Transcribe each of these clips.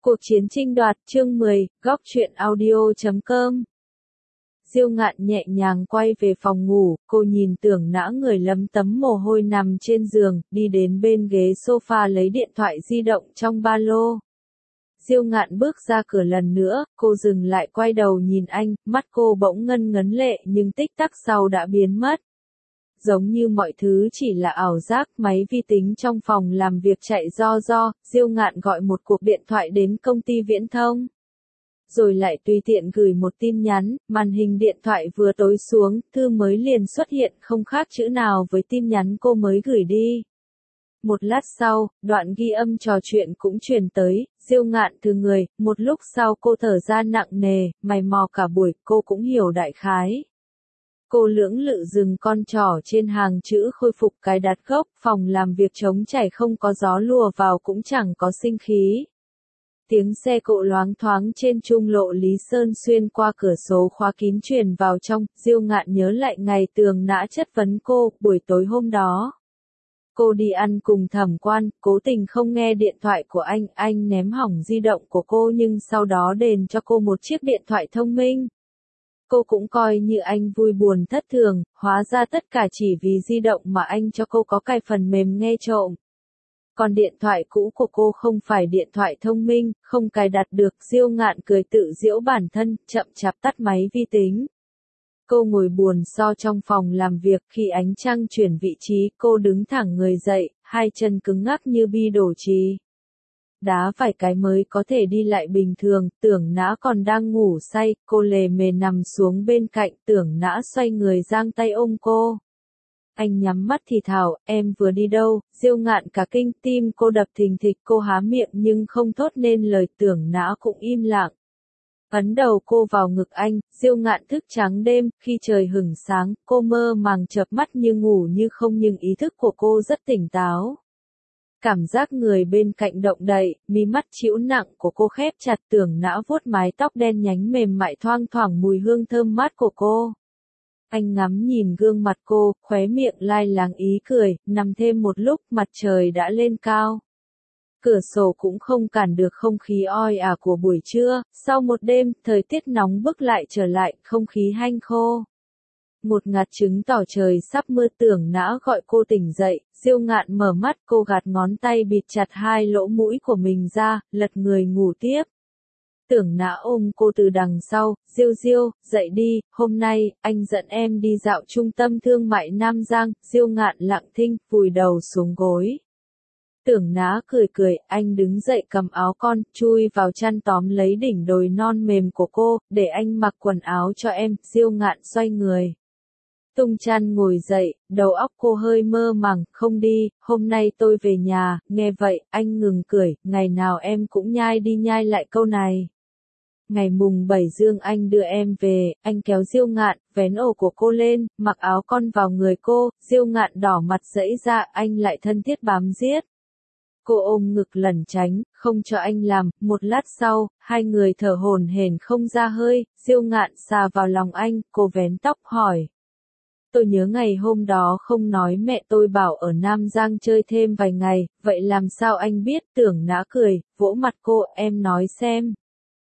Cuộc chiến tranh đoạt chương 10, góc truyện audio.com. Diêu Ngạn nhẹ nhàng quay về phòng ngủ, cô nhìn Tưởng Nã người lấm tấm mồ hôi nằm trên giường, đi đến bên ghế sofa lấy điện thoại di động trong ba lô. Diêu Ngạn bước ra cửa lần nữa, cô dừng lại quay đầu nhìn anh, mắt cô bỗng ngân ngấn lệ nhưng tích tắc sau đã biến mất. Giống như mọi thứ chỉ là ảo giác, máy vi tính trong phòng làm việc chạy ro, Diêu Ngạn gọi một cuộc điện thoại đến công ty viễn thông. Rồi lại tùy tiện gửi một tin nhắn, màn hình điện thoại vừa tối xuống, thư mới liền xuất hiện không khác chữ nào với tin nhắn cô mới gửi đi. Một lát sau, đoạn ghi âm trò chuyện cũng truyền tới, Diêu Ngạn thư người, một lúc sau cô thở ra nặng nề, mày mò cả buổi, cô cũng hiểu đại khái. Cô lưỡng lự dừng con trỏ trên hàng chữ khôi phục cái đặt gốc, phòng làm việc trống trải không có gió lùa vào cũng chẳng có sinh khí. Tiếng xe cộ loáng thoáng trên trung lộ Lý Sơn xuyên qua cửa sổ khóa kín truyền vào trong, Diêu Ngạn nhớ lại ngày Tưởng Nã chất vấn cô, buổi tối hôm đó. Cô đi ăn cùng Thẩm Quan, cố tình không nghe điện thoại của anh ném hỏng di động của cô nhưng sau đó đền cho cô một chiếc điện thoại thông minh. Cô cũng coi như anh vui buồn thất thường, hóa ra tất cả chỉ vì di động mà anh cho cô có cài phần mềm nghe trộm. Còn điện thoại cũ của cô không phải điện thoại thông minh, không cài đặt được. Diêu Ngạn cười tự giễu bản thân, chậm chạp tắt máy vi tính. Cô ngồi buồn so trong phòng làm việc, khi ánh trăng chuyển vị trí, cô đứng thẳng người dậy, hai chân cứng ngắc như bi đổ trì. Đá vài cái mới có thể đi lại bình thường, Tưởng Nã còn đang ngủ say, cô lề mề nằm xuống bên cạnh, Tưởng Nã xoay người giang tay ôm cô. Anh nhắm mắt thì thào, em vừa đi đâu? Diêu Ngạn cả kinh, tim cô đập thình thịch, cô há miệng nhưng không thốt nên lời, Tưởng Nã cũng im lặng. Ấn đầu cô vào ngực anh, Diêu Ngạn thức trắng đêm, khi trời hửng sáng, cô mơ màng chợp mắt như ngủ như không nhưng ý thức của cô rất tỉnh táo. Cảm giác người bên cạnh động đậy, mí mắt chịu nặng của cô khép chặt, Tưởng Nã vuốt mái tóc đen nhánh mềm mại thoang thoảng mùi hương thơm mát của cô. Anh ngắm nhìn gương mặt cô, khóe miệng lai láng ý cười, nằm thêm một lúc mặt trời đã lên cao. Cửa sổ cũng không cản được không khí oi ả của buổi trưa, sau một đêm, thời tiết nóng bức lại trở lại, không khí hanh khô. Một ngạt chứng tỏ trời sắp mưa, Tưởng Nã gọi cô tỉnh dậy, Diêu Ngạn mở mắt, cô gạt ngón tay bịt chặt hai lỗ mũi của mình ra, lật người ngủ tiếp. Tưởng Nã ôm cô từ đằng sau, Diêu, dậy đi, hôm nay, anh dẫn em đi dạo trung tâm thương mại Nam Giang. Diêu Ngạn lặng thinh, vùi đầu xuống gối. Tưởng Nã cười, anh đứng dậy cầm áo con, chui vào chăn tóm lấy đỉnh đồi non mềm của cô, để anh mặc quần áo cho em. Diêu Ngạn xoay người. Tung chăn ngồi dậy, đầu óc cô hơi mơ màng, không đi, hôm nay tôi về nhà. Nghe vậy, anh ngừng cười, ngày nào em cũng nhai đi nhai lại câu này. Ngày mùng 7 Dương anh đưa em về, anh kéo Diêu Ngạn, vén ổ của cô lên, mặc áo con vào người cô, Diêu Ngạn đỏ mặt giãy ra, anh lại thân thiết bám giết. Cô ôm ngực lẩn tránh, không cho anh làm, một lát sau, hai người thở hổn hển không ra hơi, Diêu Ngạn xà vào lòng anh, cô vén tóc hỏi. Tôi nhớ ngày hôm đó không nói, mẹ tôi bảo ở Nam Giang chơi thêm vài ngày, vậy làm sao anh biết? Tưởng Nã cười, vỗ mặt cô, em nói xem.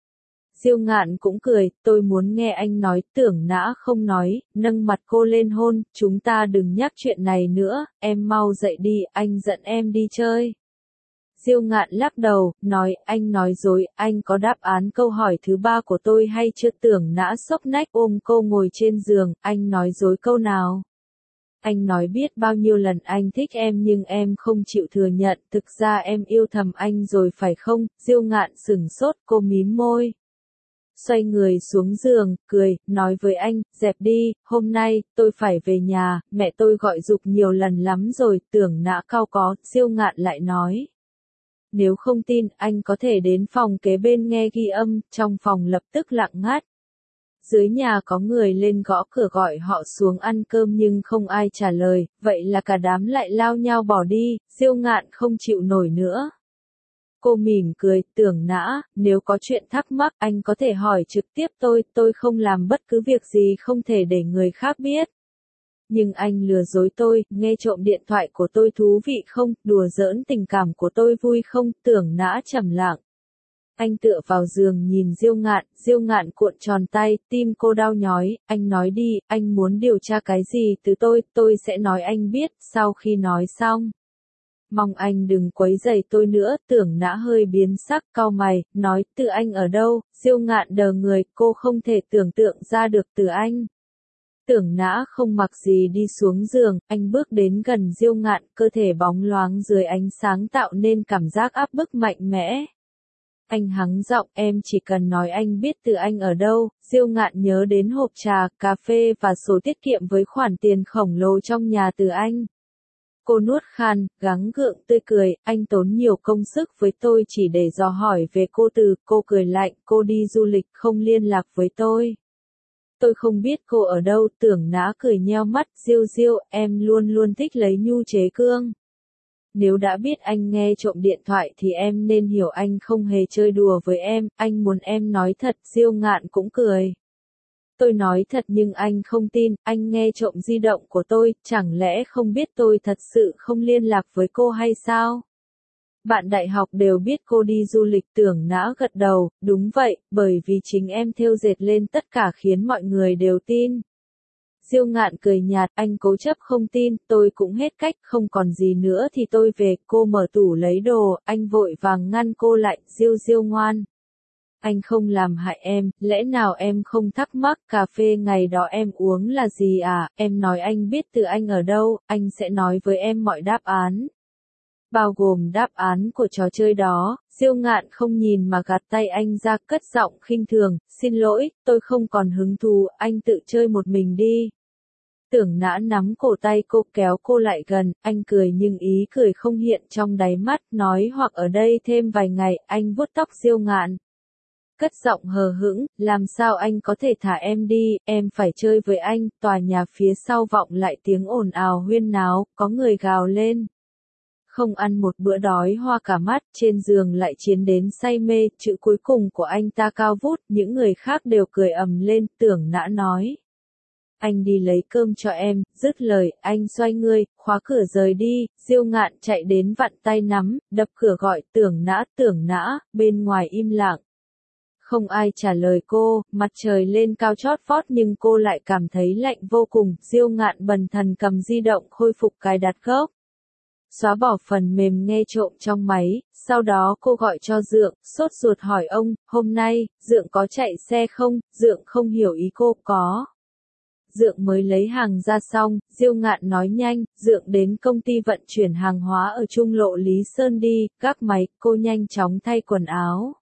Diêu Ngạn cũng cười, tôi muốn nghe anh nói. Tưởng Nã không nói, nâng mặt cô lên hôn, chúng ta đừng nhắc chuyện này nữa, em mau dậy đi, anh dẫn em đi chơi. Diêu Ngạn lắc đầu, nói, anh nói dối, anh có đáp án câu hỏi thứ ba của tôi hay chưa? Tưởng Nã xốc nách ôm cô ngồi trên giường, anh nói dối câu nào? Anh nói biết bao nhiêu lần anh thích em nhưng em không chịu thừa nhận, thực ra em yêu thầm anh rồi phải không? Diêu Ngạn sửng sốt, cô mím môi. Xoay người xuống giường, cười, nói với anh, dẹp đi, hôm nay, tôi phải về nhà, mẹ tôi gọi giục nhiều lần lắm rồi. Tưởng Nã cau có, Diêu Ngạn lại nói. Nếu không tin, anh có thể đến phòng kế bên nghe ghi âm. Trong phòng lập tức lặng ngắt. Dưới nhà có người lên gõ cửa gọi họ xuống ăn cơm nhưng không ai trả lời, vậy là cả đám lại lao nhau bỏ đi. Diêu Ngạn không chịu nổi nữa. Cô mỉm cười, Tưởng Nã, nếu có chuyện thắc mắc anh có thể hỏi trực tiếp tôi không làm bất cứ việc gì không thể để người khác biết. Nhưng anh lừa dối tôi, nghe trộm điện thoại của tôi thú vị không, đùa giỡn tình cảm của tôi vui không? Tưởng Nã trầm lặng. Anh tựa vào giường nhìn Diêu Ngạn cuộn tròn tay, tim cô đau nhói, anh nói đi, anh muốn điều tra cái gì từ tôi sẽ nói anh biết, sau khi nói xong. Mong anh đừng quấy rầy tôi nữa, Tưởng Nã hơi biến sắc, cau mày, nói, Từ Anh ở đâu? Diêu Ngạn đờ người, cô không thể tưởng tượng ra được Từ Anh. Tưởng Nã không mặc gì đi xuống giường, anh bước đến gần Diêu Ngạn, cơ thể bóng loáng dưới ánh sáng tạo nên cảm giác áp bức mạnh mẽ. Anh hắng giọng, em chỉ cần nói anh biết Từ Anh ở đâu. Diêu Ngạn nhớ đến hộp trà, cà phê và sổ tiết kiệm với khoản tiền khổng lồ trong nhà Từ Anh. Cô nuốt khan, gắng gượng tươi cười, anh tốn nhiều công sức với tôi chỉ để dò hỏi về cô Từ, cô cười lạnh, cô đi du lịch không liên lạc với tôi. Tôi không biết cô ở đâu, Tưởng Nã cười nheo mắt, Diêu, em luôn luôn thích lấy nhu chế cương. Nếu đã biết anh nghe trộm điện thoại thì em nên hiểu anh không hề chơi đùa với em, anh muốn em nói thật, Diêu Ngạn cũng cười. Tôi nói thật nhưng anh không tin, anh nghe trộm di động của tôi, chẳng lẽ không biết tôi thật sự không liên lạc với cô hay sao? Bạn đại học đều biết cô đi du lịch. Tưởng Nã gật đầu, đúng vậy, bởi vì chính em thêu dệt lên tất cả khiến mọi người đều tin. Diêu Ngạn cười nhạt, anh cố chấp không tin, tôi cũng hết cách, không còn gì nữa thì tôi về. Cô mở tủ lấy đồ, anh vội vàng ngăn cô lại, Diêu ngoan. Anh không làm hại em, lẽ nào em không thắc mắc cà phê ngày đó em uống là gì à? Em nói anh biết Từ Anh ở đâu, anh sẽ nói với em mọi đáp án. Bao gồm đáp án của trò chơi đó. Diêu Ngạn không nhìn mà gạt tay anh ra, cất giọng khinh thường, xin lỗi, tôi không còn hứng thú, anh tự chơi một mình đi. Tưởng Nã nắm cổ tay cô kéo cô lại gần, anh cười nhưng ý cười không hiện trong đáy mắt, nói hoặc ở đây thêm vài ngày, anh vuốt tóc Diêu Ngạn. Cất giọng hờ hững, làm sao anh có thể thả em đi, em phải chơi với anh. Tòa nhà phía sau vọng lại tiếng ồn ào huyên náo, có người gào lên. Không ăn một bữa đói hoa cả mắt, trên giường lại chiến đến say mê, chữ cuối cùng của anh ta cao vút, những người khác đều cười ầm lên. Tưởng Nã nói. Anh đi lấy cơm cho em, dứt lời, anh xoay người, khóa cửa rời đi. Diêu Ngạn chạy đến vặn tay nắm, đập cửa gọi, Tưởng Nã, bên ngoài im lặng. Không ai trả lời cô, mặt trời lên cao chót vót nhưng cô lại cảm thấy lạnh vô cùng. Diêu Ngạn bần thần cầm di động khôi phục cài đặt gốc. Xóa bỏ phần mềm nghe trộm trong máy, sau đó cô gọi cho Dượng, sốt ruột hỏi ông, hôm nay, Dượng có chạy xe không? Dượng không hiểu ý cô, có. Dượng mới lấy hàng ra xong, Diêu Ngạn nói nhanh, Dượng đến công ty vận chuyển hàng hóa ở trung lộ Lý Sơn đi, gác máy, cô nhanh chóng thay quần áo.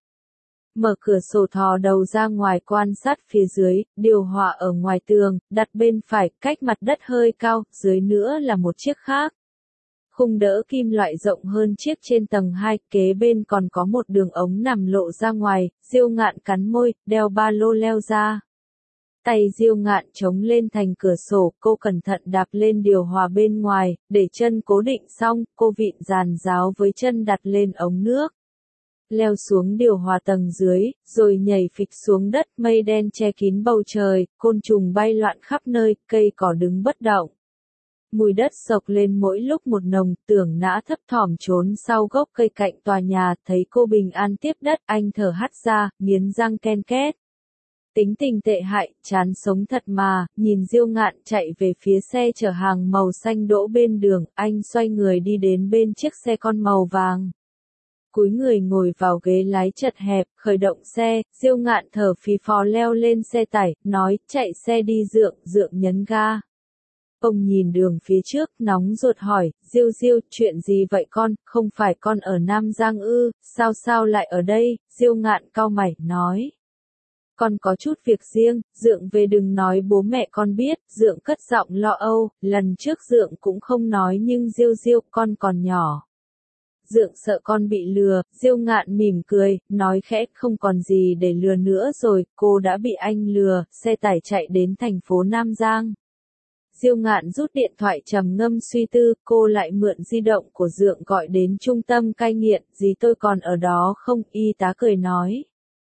Mở cửa sổ thò đầu ra ngoài quan sát phía dưới, điều hòa ở ngoài tường, đặt bên phải, cách mặt đất hơi cao, dưới nữa là một chiếc khác. Khung đỡ kim loại rộng hơn chiếc trên tầng 2, kế bên còn có một đường ống nằm lộ ra ngoài. Diêu Ngạn cắn môi, đeo ba lô leo ra. Tay Diêu Ngạn chống lên thành cửa sổ, cô cẩn thận đạp lên điều hòa bên ngoài, để chân cố định xong, cô vịn giàn giáo với chân đặt lên ống nước. Leo xuống điều hòa tầng dưới, rồi nhảy phịch xuống đất, mây đen che kín bầu trời, côn trùng bay loạn khắp nơi, cây cỏ đứng bất động. Mùi đất sộc lên mỗi lúc một nồng. Tưởng Nã thấp thỏm trốn sau gốc cây cạnh tòa nhà, thấy cô bình an tiếp đất, anh thở hắt ra, nghiến răng ken két. Tính tình tệ hại, chán sống thật mà. Nhìn Diêu Ngạn chạy về phía xe chở hàng màu xanh đỗ bên đường, anh xoay người đi đến bên chiếc xe con màu vàng. Cúi người ngồi vào ghế lái chật hẹp, khởi động xe. Diêu Ngạn thở phì phò leo lên xe tải, nói, chạy xe đi Dượng nhấn ga. Ông nhìn đường phía trước, nóng ruột hỏi, Diêu, chuyện gì vậy con, không phải con ở Nam Giang ư, sao lại ở đây? Diêu Ngạn cau mày, nói. Con có chút việc riêng, Dượng về đừng nói bố mẹ con biết. Dượng cất giọng lo âu, lần trước Dượng cũng không nói nhưng Diêu, con còn nhỏ. Dượng sợ con bị lừa. Diêu Ngạn mỉm cười, nói khẽ, không còn gì để lừa nữa rồi, cô đã bị anh lừa. Xe tải chạy đến thành phố Nam Giang. Diêu Ngạn rút điện thoại trầm ngâm suy tư, cô lại mượn di động của Dượng gọi đến trung tâm cai nghiện, dì tôi còn ở đó không? Y tá cười nói.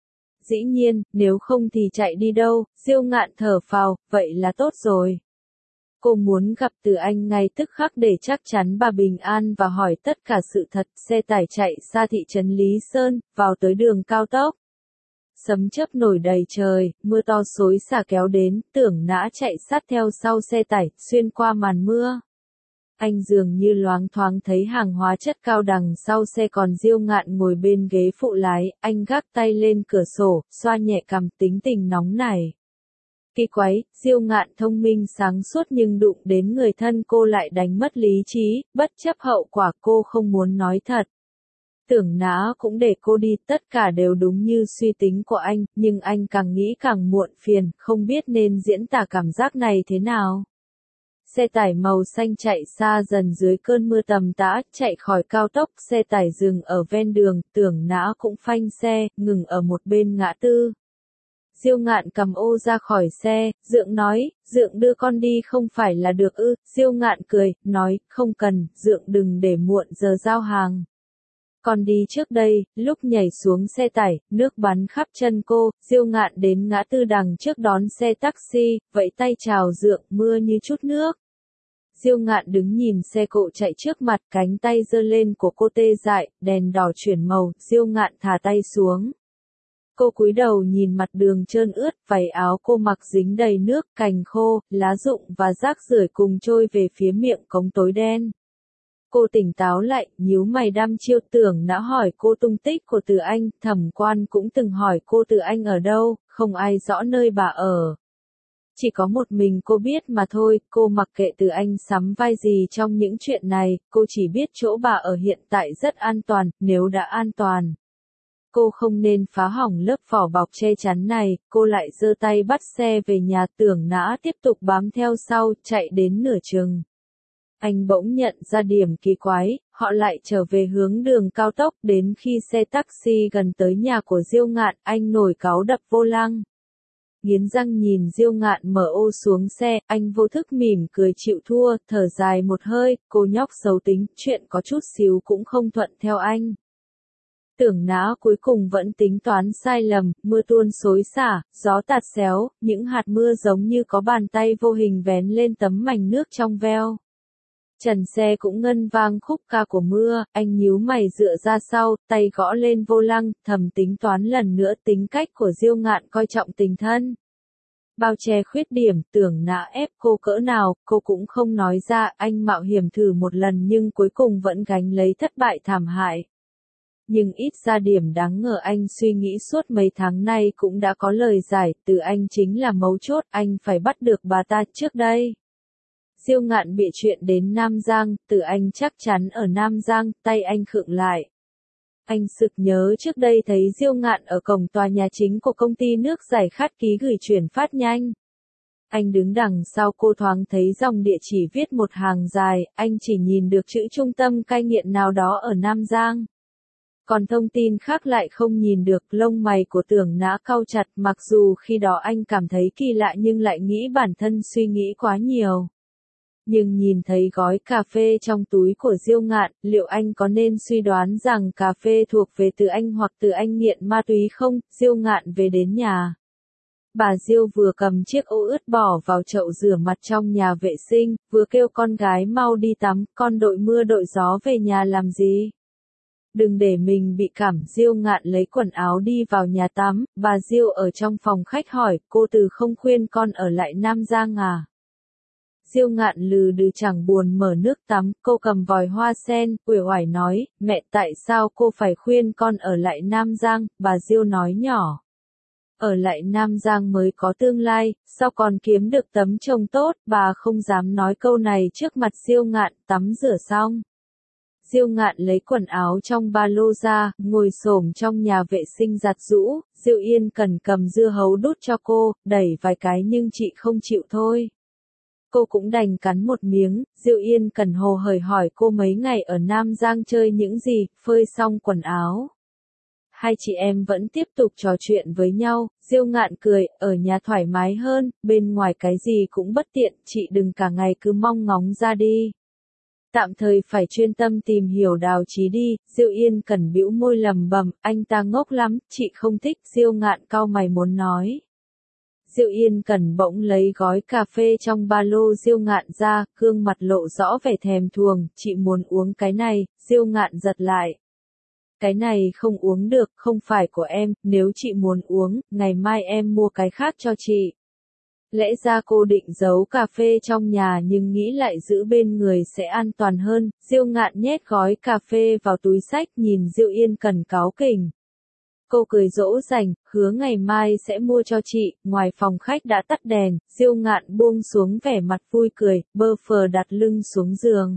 Dĩ nhiên, nếu không thì chạy đi đâu? Diêu Ngạn thở phào, vậy là tốt rồi. Cô muốn gặp Từ Anh ngay tức khắc để chắc chắn bà bình an và hỏi tất cả sự thật. Xe tải chạy xa thị trấn Lý Sơn, vào tới đường cao tốc. Sấm chớp nổi đầy trời, mưa to xối xả kéo đến, Tưởng Nã chạy sát theo sau xe tải, xuyên qua màn mưa. Anh dường như loáng thoáng thấy hàng hóa chất cao đằng sau xe, còn Diêu Ngạn ngồi bên ghế phụ lái, anh gác tay lên cửa sổ, xoa nhẹ cằm, tính tình nóng nảy. Kỳ quái, Diêu Ngạn thông minh sáng suốt nhưng đụng đến người thân cô lại đánh mất lý trí, bất chấp hậu quả cô không muốn nói thật. Tưởng Nã cũng để cô đi, tất cả đều đúng như suy tính của anh, nhưng anh càng nghĩ càng muộn phiền, không biết nên diễn tả cảm giác này thế nào. Xe tải màu xanh chạy xa dần dưới cơn mưa tầm tã, chạy khỏi cao tốc, xe tải dừng ở ven đường, Tưởng Nã cũng phanh xe, ngừng ở một bên ngã tư. Diêu Ngạn cầm ô ra khỏi xe, Dượng nói, Dượng đưa con đi không phải là được ư? Diêu Ngạn cười, nói, không cần, Dượng đừng để muộn giờ giao hàng. Con đi trước đây. Lúc nhảy xuống xe tải, nước bắn khắp chân cô, Diêu Ngạn đến ngã tư đằng trước đón xe taxi, vẫy tay chào Dượng, mưa như chút nước. Diêu Ngạn đứng nhìn xe cộ chạy trước mặt, cánh tay giơ lên của cô tê dại, đèn đỏ chuyển màu, Diêu Ngạn thả tay xuống. Cô cúi đầu nhìn mặt đường trơn ướt, váy áo cô mặc dính đầy nước, cành khô, lá rụng và rác rưởi cùng trôi về phía miệng cống tối đen. Cô tỉnh táo lại, nhíu mày đăm chiêu. Tưởng Nã hỏi cô tung tích của Từ Anh, Thẩm Quan cũng từng hỏi cô Từ Anh ở đâu, không ai rõ nơi bà ở. Chỉ có một mình cô biết mà thôi, cô mặc kệ Từ Anh sắm vai gì trong những chuyện này, cô chỉ biết chỗ bà ở hiện tại rất an toàn, nếu đã an toàn. Cô không nên phá hỏng lớp vỏ bọc che chắn này, cô lại giơ tay bắt xe về nhà. Tưởng Nã tiếp tục bám theo sau, chạy đến nửa chừng. Anh bỗng nhận ra điểm kỳ quái, họ lại trở về hướng đường cao tốc, đến khi xe taxi gần tới nhà của Diêu Ngạn, anh nổi cáu đập vô lăng. Nghiến răng nhìn Diêu Ngạn mở ô xuống xe, anh vô thức mỉm cười chịu thua, thở dài một hơi, cô nhóc xấu tính, chuyện có chút xíu cũng không thuận theo anh. Tưởng Nã cuối cùng vẫn tính toán sai lầm, mưa tuôn xối xả, gió tạt xéo, những hạt mưa giống như có bàn tay vô hình vén lên tấm mảnh nước trong veo. Trần xe cũng ngân vang khúc ca của mưa, anh nhíu mày dựa ra sau, tay gõ lên vô lăng, thầm tính toán lần nữa tính cách của Diêu Ngạn coi trọng tình thân. Bao che khuyết điểm, Tưởng Nã ép cô cỡ nào, cô cũng không nói ra, anh mạo hiểm thử một lần nhưng cuối cùng vẫn gánh lấy thất bại thảm hại. Nhưng ít ra điểm đáng ngờ anh suy nghĩ suốt mấy tháng nay cũng đã có lời giải, Từ Anh chính là mấu chốt, anh phải bắt được bà ta trước đây. Diêu Ngạn bịa chuyện đến Nam Giang, Từ Anh chắc chắn ở Nam Giang, tay anh khựng lại. Anh sực nhớ trước đây thấy Diêu Ngạn ở cổng tòa nhà chính của công ty nước giải khát ký gửi chuyển phát nhanh. Anh đứng đằng sau cô, thoáng thấy dòng địa chỉ viết một hàng dài, anh chỉ nhìn được chữ trung tâm cai nghiện nào đó ở Nam Giang. Còn thông tin khác lại không nhìn được. Lông mày của Tưởng Nã cau chặt, mặc dù khi đó anh cảm thấy kỳ lạ nhưng lại nghĩ bản thân suy nghĩ quá nhiều. Nhưng nhìn thấy gói cà phê trong túi của Diêu Ngạn, liệu anh có nên suy đoán rằng cà phê thuộc về Từ Anh hoặc Từ Anh nghiện ma túy không? Diêu Ngạn về đến nhà. Bà Diêu vừa cầm chiếc ô ướt bỏ vào chậu rửa mặt trong nhà vệ sinh, vừa kêu con gái mau đi tắm, con đội mưa đội gió về nhà làm gì? Đừng để mình bị cảm. Diêu Ngạn lấy quần áo đi vào nhà tắm, bà Diêu ở trong phòng khách hỏi, cô Từ không khuyên con ở lại Nam Giang à? Diêu Ngạn lừ đừ chẳng buồn mở nước tắm, cô cầm vòi hoa sen, uể oải nói, mẹ tại sao cô phải khuyên con ở lại Nam Giang? Bà Diêu nói nhỏ. Ở lại Nam Giang mới có tương lai, sao còn kiếm được tấm chồng tốt? Bà không dám nói câu này trước mặt Diêu Ngạn. Tắm rửa xong, Diêu Ngạn lấy quần áo trong ba lô ra, ngồi xổm trong nhà vệ sinh giặt giũ. Diêu Yên Cần cầm dưa hấu đút cho cô, đẩy vài cái nhưng chị không chịu thôi. Cô cũng đành cắn một miếng. Diêu Yên Cần hồ hởi hỏi cô mấy ngày ở Nam Giang chơi những gì. Phơi xong quần áo, hai chị em vẫn tiếp tục trò chuyện với nhau. Diêu Ngạn cười, ở nhà thoải mái hơn, bên ngoài cái gì cũng bất tiện, chị đừng cả ngày cứ mong ngóng ra đi. Tạm thời phải chuyên tâm tìm hiểu Đào Chí đi. Diêu Yên Cần bĩu môi lầm bầm, anh ta ngốc lắm, chị không thích. Diêu Ngạn cau mày muốn nói Diêu Yên Cẩn bỗng lấy gói cà phê trong ba lô Diêu Ngạn ra, gương mặt lộ rõ vẻ thèm thuồng, chị muốn uống cái này, Diêu Ngạn giật lại. Cái này không uống được, không phải của em, nếu chị muốn uống, ngày mai em mua cái khác cho chị. Lẽ ra cô định giấu cà phê trong nhà nhưng nghĩ lại giữ bên người sẽ an toàn hơn, Diêu Ngạn nhét gói cà phê vào túi xách nhìn Diêu Yên Cẩn cáu kỉnh. Cô cười dỗ dành, hứa ngày mai sẽ mua cho chị, ngoài phòng khách đã tắt đèn, Diêu Ngạn buông xuống vẻ mặt vui cười, bơ phờ đặt lưng xuống giường.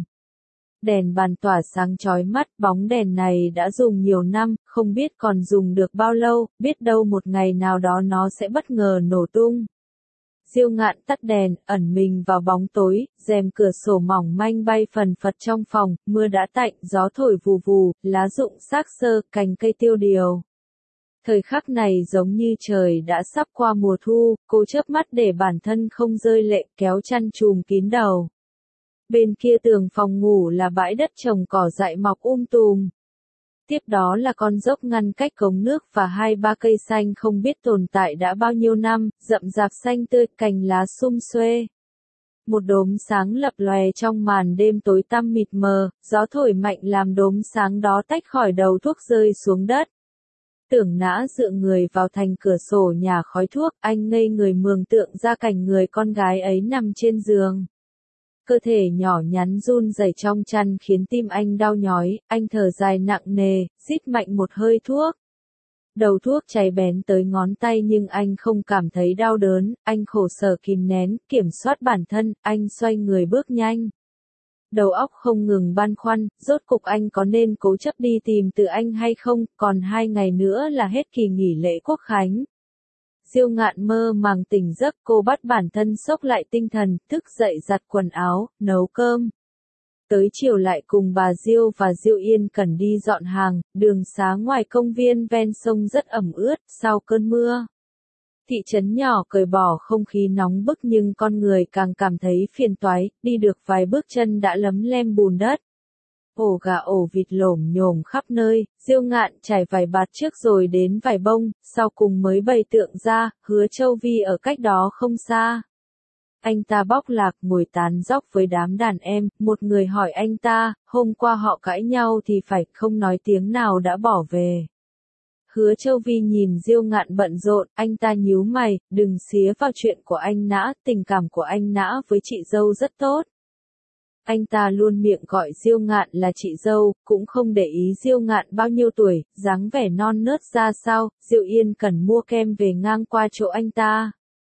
Đèn bàn tỏa sáng chói mắt, bóng đèn này đã dùng nhiều năm, không biết còn dùng được bao lâu, biết đâu một ngày nào đó nó sẽ bất ngờ nổ tung. Diêu Ngạn tắt đèn, ẩn mình vào bóng tối, rèm cửa sổ mỏng manh bay phần phật trong phòng, mưa đã tạnh, gió thổi vù vù, lá rụng xác xơ, cành cây tiêu điều. Thời khắc này giống như trời đã sắp qua mùa thu, cô chớp mắt để bản thân không rơi lệ, kéo chăn trùm kín đầu. Bên kia tường phòng ngủ là bãi đất trồng cỏ dại mọc tùm. Tiếp đó là con dốc ngăn cách cống nước và 2-3 cây xanh không biết tồn tại đã bao nhiêu năm, rậm rạp xanh tươi, cành lá sum xuê. Một đốm sáng lập lòe trong màn đêm tối tăm mịt mờ, gió thổi mạnh làm đốm sáng đó tách khỏi đầu thuốc rơi xuống đất. Tưởng Nã dựa người vào thành cửa sổ nhà khói thuốc, anh ngây người mường tượng ra cảnh người con gái ấy nằm trên giường. Cơ thể nhỏ nhắn run rẩy trong chăn khiến tim anh đau nhói, anh thở dài nặng nề, rít mạnh một hơi thuốc. Đầu thuốc cháy bén tới ngón tay nhưng anh không cảm thấy đau đớn, anh khổ sở kìm nén, kiểm soát bản thân, anh xoay người bước nhanh. Đầu óc không ngừng băn khoăn, rốt cục anh có nên cố chấp đi tìm từ anh hay không, còn 2 ngày nữa là hết kỳ nghỉ lễ Quốc Khánh. Diêu Ngạn mơ màng tỉnh giấc, cô bắt bản thân xốc lại tinh thần, thức dậy giặt quần áo, nấu cơm. Tới chiều lại cùng bà Diêu và Diêu Yên Cẩn đi dọn hàng, đường xá ngoài công viên ven sông rất ẩm ướt, sau cơn mưa. Thị trấn nhỏ cởi bỏ không khí nóng bức nhưng con người càng cảm thấy phiền toái, đi được vài bước chân đã lấm lem bùn đất. Ổ gà ổ vịt lổm nhổm khắp nơi, Diêu Ngạn trải vài bạt trước rồi đến vài bông, sau cùng mới bày tượng ra, Hứa Châu Vi ở cách đó không xa. Anh ta bóc lạc ngồi tán dóc với đám đàn em, một người hỏi anh ta, hôm qua họ cãi nhau thì phải không nói tiếng nào đã bỏ về. Hứa Châu Vi nhìn Diêu Ngạn bận rộn, anh ta nhíu mày, đừng xía vào chuyện của anh Nã, tình cảm của anh Nã với chị dâu rất tốt. Anh ta luôn miệng gọi Diêu Ngạn là chị dâu, cũng không để ý Diêu Ngạn bao nhiêu tuổi, dáng vẻ non nớt ra sao, Diêu Yên Cẩn mua kem về ngang qua chỗ anh ta.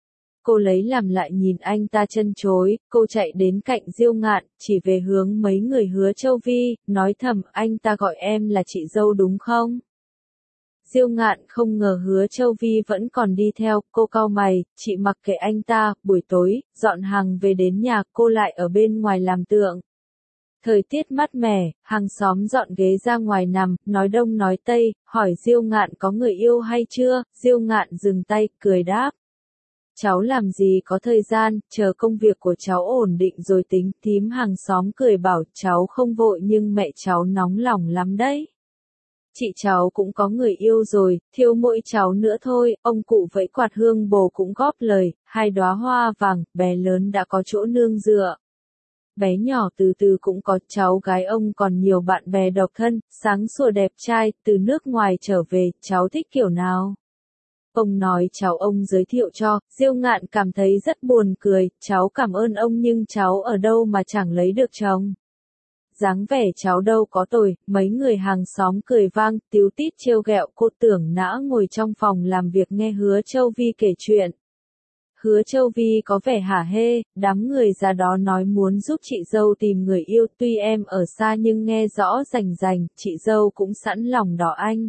Cô lấy làm lại nhìn anh ta chân chối, cô chạy đến cạnh Diêu Ngạn, chỉ về hướng mấy người Hứa Châu Vi, nói thầm, anh ta gọi em là chị dâu đúng không? Diêu Ngạn không ngờ Hứa Châu Vi vẫn còn đi theo, cô cau mày, chị mặc kệ anh ta, buổi tối, dọn hàng về đến nhà, cô lại ở bên ngoài làm tượng. Thời tiết mát mẻ, hàng xóm dọn ghế ra ngoài nằm, nói đông nói tây, hỏi Diêu Ngạn có người yêu hay chưa, Diêu Ngạn dừng tay, cười đáp. Cháu làm gì có thời gian, chờ công việc của cháu ổn định rồi tính, thím hàng xóm cười bảo cháu không vội nhưng mẹ cháu nóng lòng lắm đấy. Chị cháu cũng có người yêu rồi, thiếu mỗi cháu nữa thôi, ông cụ vẫy quạt hương bồ cũng góp lời, 2 đóa hoa vàng, bé lớn đã có chỗ nương dựa. Bé nhỏ từ từ cũng có cháu gái ông còn nhiều bạn bè độc thân, sáng sủa đẹp trai, từ nước ngoài trở về, cháu thích kiểu nào? Ông nói cháu ông giới thiệu cho, Diêu Ngạn cảm thấy rất buồn cười, cháu cảm ơn ông nhưng cháu ở đâu mà chẳng lấy được chồng. Dáng vẻ cháu đâu có tồi, mấy người hàng xóm cười vang, tíu tít trêu ghẹo, cô Tưởng Nã ngồi trong phòng làm việc nghe Hứa Châu Vi kể chuyện. Hứa Châu Vi có vẻ hả hê, đám người ra đó nói muốn giúp chị dâu tìm người yêu, tuy em ở xa nhưng nghe rõ rành rành, chị dâu cũng sẵn lòng đỏ anh.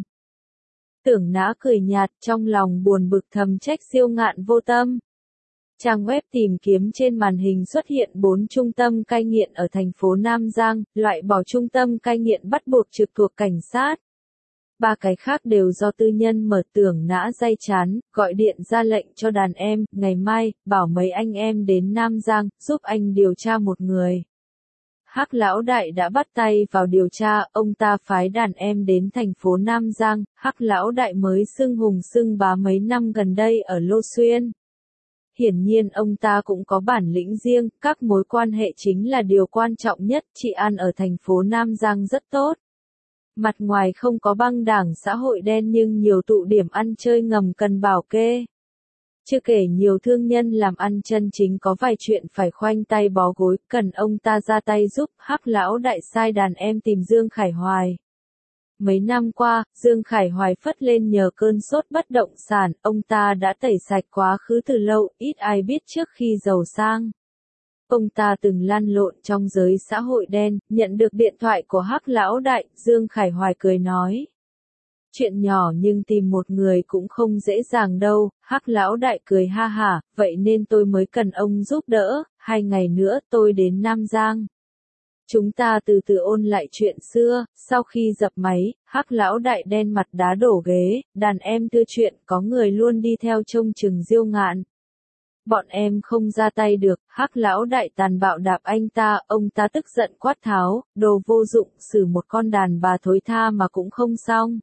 Tưởng Nã cười nhạt, trong lòng buồn bực thầm trách Diêu Ngạn vô tâm. Trang web tìm kiếm trên màn hình xuất hiện 4 trung tâm cai nghiện ở thành phố Nam Giang, loại bỏ trung tâm cai nghiện bắt buộc trực thuộc cảnh sát. 3 cái khác đều do tư nhân mở. Tưởng Nã day chán, gọi điện ra lệnh cho đàn em, ngày mai, bảo mấy anh em đến Nam Giang, giúp anh điều tra một người. Hắc Lão Đại đã bắt tay vào điều tra, ông ta phái đàn em đến thành phố Nam Giang, Hắc Lão Đại mới xưng hùng xưng bá mấy năm gần đây ở Lô Xuyên. hiển nhiên ông ta cũng có bản lĩnh riêng, các mối quan hệ chính là điều quan trọng nhất, chị An ở thành phố Nam Giang rất tốt. Mặt ngoài không có băng đảng xã hội đen nhưng nhiều tụ điểm ăn chơi ngầm cần bảo kê. Chưa kể nhiều thương nhân làm ăn chân chính có vài chuyện phải khoanh tay bó gối, cần ông ta ra tay giúp. Hắc lão đại sai đàn em tìm Dương Khải Hoài. Mấy năm qua, Dương Khải Hoài phất lên nhờ cơn sốt bất động sản, ông ta đã tẩy sạch quá khứ từ lâu, ít ai biết trước khi giàu sang. Ông ta từng lăn lộn trong giới xã hội đen, nhận được điện thoại của Hắc lão đại, Dương Khải Hoài cười nói. Chuyện nhỏ nhưng tìm một người cũng không dễ dàng đâu, Hắc lão đại cười ha hả, vậy nên tôi mới cần ông giúp đỡ, 2 ngày nữa tôi đến Nam Giang. Chúng ta từ từ ôn lại chuyện xưa, sau khi dập máy, Hắc lão đại đen mặt đá đổ ghế, đàn em thưa chuyện có người luôn đi theo trông chừng Diêu Ngạn. Bọn em không ra tay được, Hắc lão đại tàn bạo đạp anh ta, ông ta tức giận quát tháo, đồ vô dụng, xử một con đàn bà thối tha mà cũng không xong.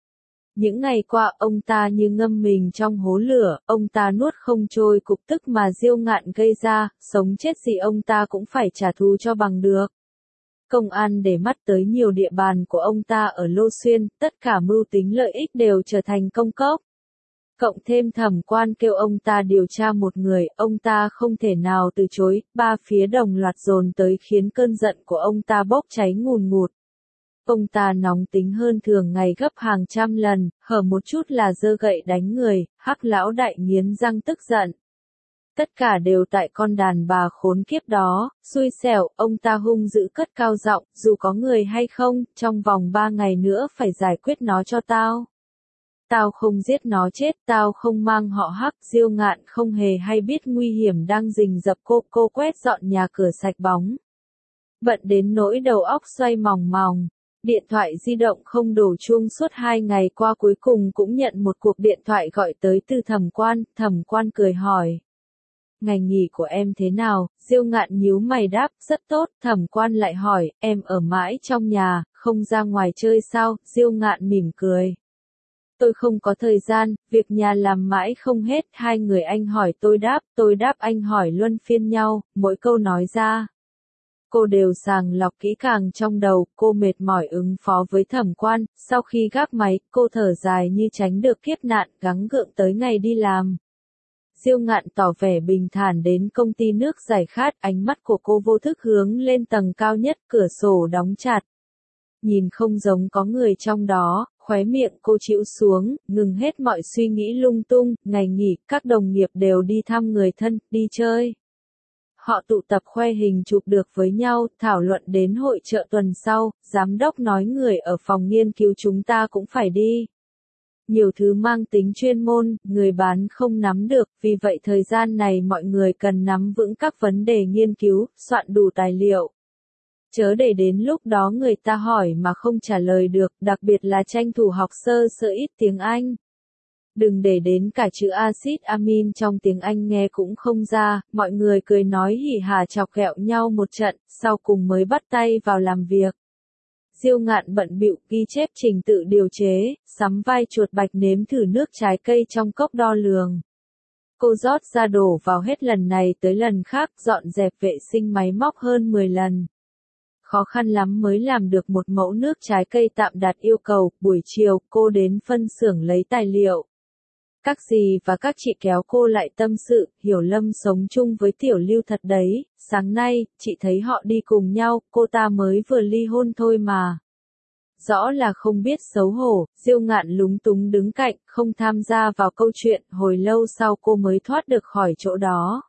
Những ngày qua ông ta như ngâm mình trong hố lửa, ông ta nuốt không trôi cục tức mà Diêu Ngạn gây ra, sống chết gì ông ta cũng phải trả thù cho bằng được. Công an để mắt tới nhiều địa bàn của ông ta ở Lô Xuyên, tất cả mưu tính lợi ích đều trở thành công cốc. Cộng thêm thẩm quan kêu ông ta điều tra một người, ông ta không thể nào từ chối, 3 phía đồng loạt dồn tới khiến cơn giận của ông ta bốc cháy ngùn ngụt. Ông ta nóng tính hơn thường ngày gấp hàng trăm lần, hở một chút là giơ gậy đánh người, Hắc lão đại nghiến răng tức giận. Tất cả đều tại con đàn bà khốn kiếp đó, xui xẻo, ông ta hung dữ cất cao giọng, dù có người hay không, trong vòng 3 ngày nữa phải giải quyết nó cho tao. Tao không giết nó chết, tao không mang họ Hắc. Diêu Ngạn không hề hay biết nguy hiểm đang rình rập cô quét dọn nhà cửa sạch bóng. Bận đến nỗi đầu óc xoay mòng mòng. Điện thoại di động không đổ chuông suốt 2 ngày qua cuối cùng cũng nhận một cuộc điện thoại gọi tới từ thẩm quan cười hỏi. Ngày nghỉ của em thế nào? Diêu Ngạn nhíu mày đáp, rất tốt. Thẩm quan lại hỏi, em ở mãi trong nhà, không ra ngoài chơi sao? Diêu Ngạn mỉm cười. Tôi không có thời gian, việc nhà làm mãi không hết. 2 người anh hỏi tôi đáp anh hỏi luân phiên nhau, mỗi câu nói ra. Cô đều sàng lọc kỹ càng trong đầu, cô mệt mỏi ứng phó với thẩm quan, sau khi gác máy, cô thở dài như tránh được kiếp nạn, gắng gượng tới ngày đi làm. Diêu Ngạn tỏ vẻ bình thản đến công ty nước giải khát, ánh mắt của cô vô thức hướng lên tầng cao nhất, cửa sổ đóng chặt. Nhìn không giống có người trong đó, khóe miệng cô chịu xuống, ngừng hết mọi suy nghĩ lung tung, ngày nghỉ, các đồng nghiệp đều đi thăm người thân, đi chơi. Họ tụ tập khoe hình chụp được với nhau, thảo luận đến hội chợ tuần sau, giám đốc nói người ở phòng nghiên cứu chúng ta cũng phải đi. Nhiều thứ mang tính chuyên môn, người bán không nắm được, vì vậy thời gian này mọi người cần nắm vững các vấn đề nghiên cứu, soạn đủ tài liệu. Chớ để đến lúc đó người ta hỏi mà không trả lời được, đặc biệt là tranh thủ học sơ sơ ít tiếng Anh. Đừng để đến cả chữ axit amin trong tiếng Anh nghe cũng không ra, mọi người cười nói hỉ hả chọc ghẹo nhau một trận, sau cùng mới bắt tay vào làm việc. Diêu Ngạn bận bịu ghi chép trình tự điều chế, sắm vai chuột bạch nếm thử nước trái cây trong cốc đo lường. Cô rót ra đổ vào hết lần này tới lần khác, dọn dẹp vệ sinh máy móc hơn 10 lần. Khó khăn lắm mới làm được một mẫu nước trái cây tạm đạt yêu cầu, buổi chiều cô đến phân xưởng lấy tài liệu. Các dì và các chị kéo cô lại tâm sự, Hiểu Lâm sống chung với Tiểu Lưu thật đấy, sáng nay, chị thấy họ đi cùng nhau, cô ta mới vừa ly hôn thôi mà. Rõ là không biết xấu hổ, Diêu Ngạn lúng túng đứng cạnh, không tham gia vào câu chuyện, hồi lâu sau cô mới thoát được khỏi chỗ đó.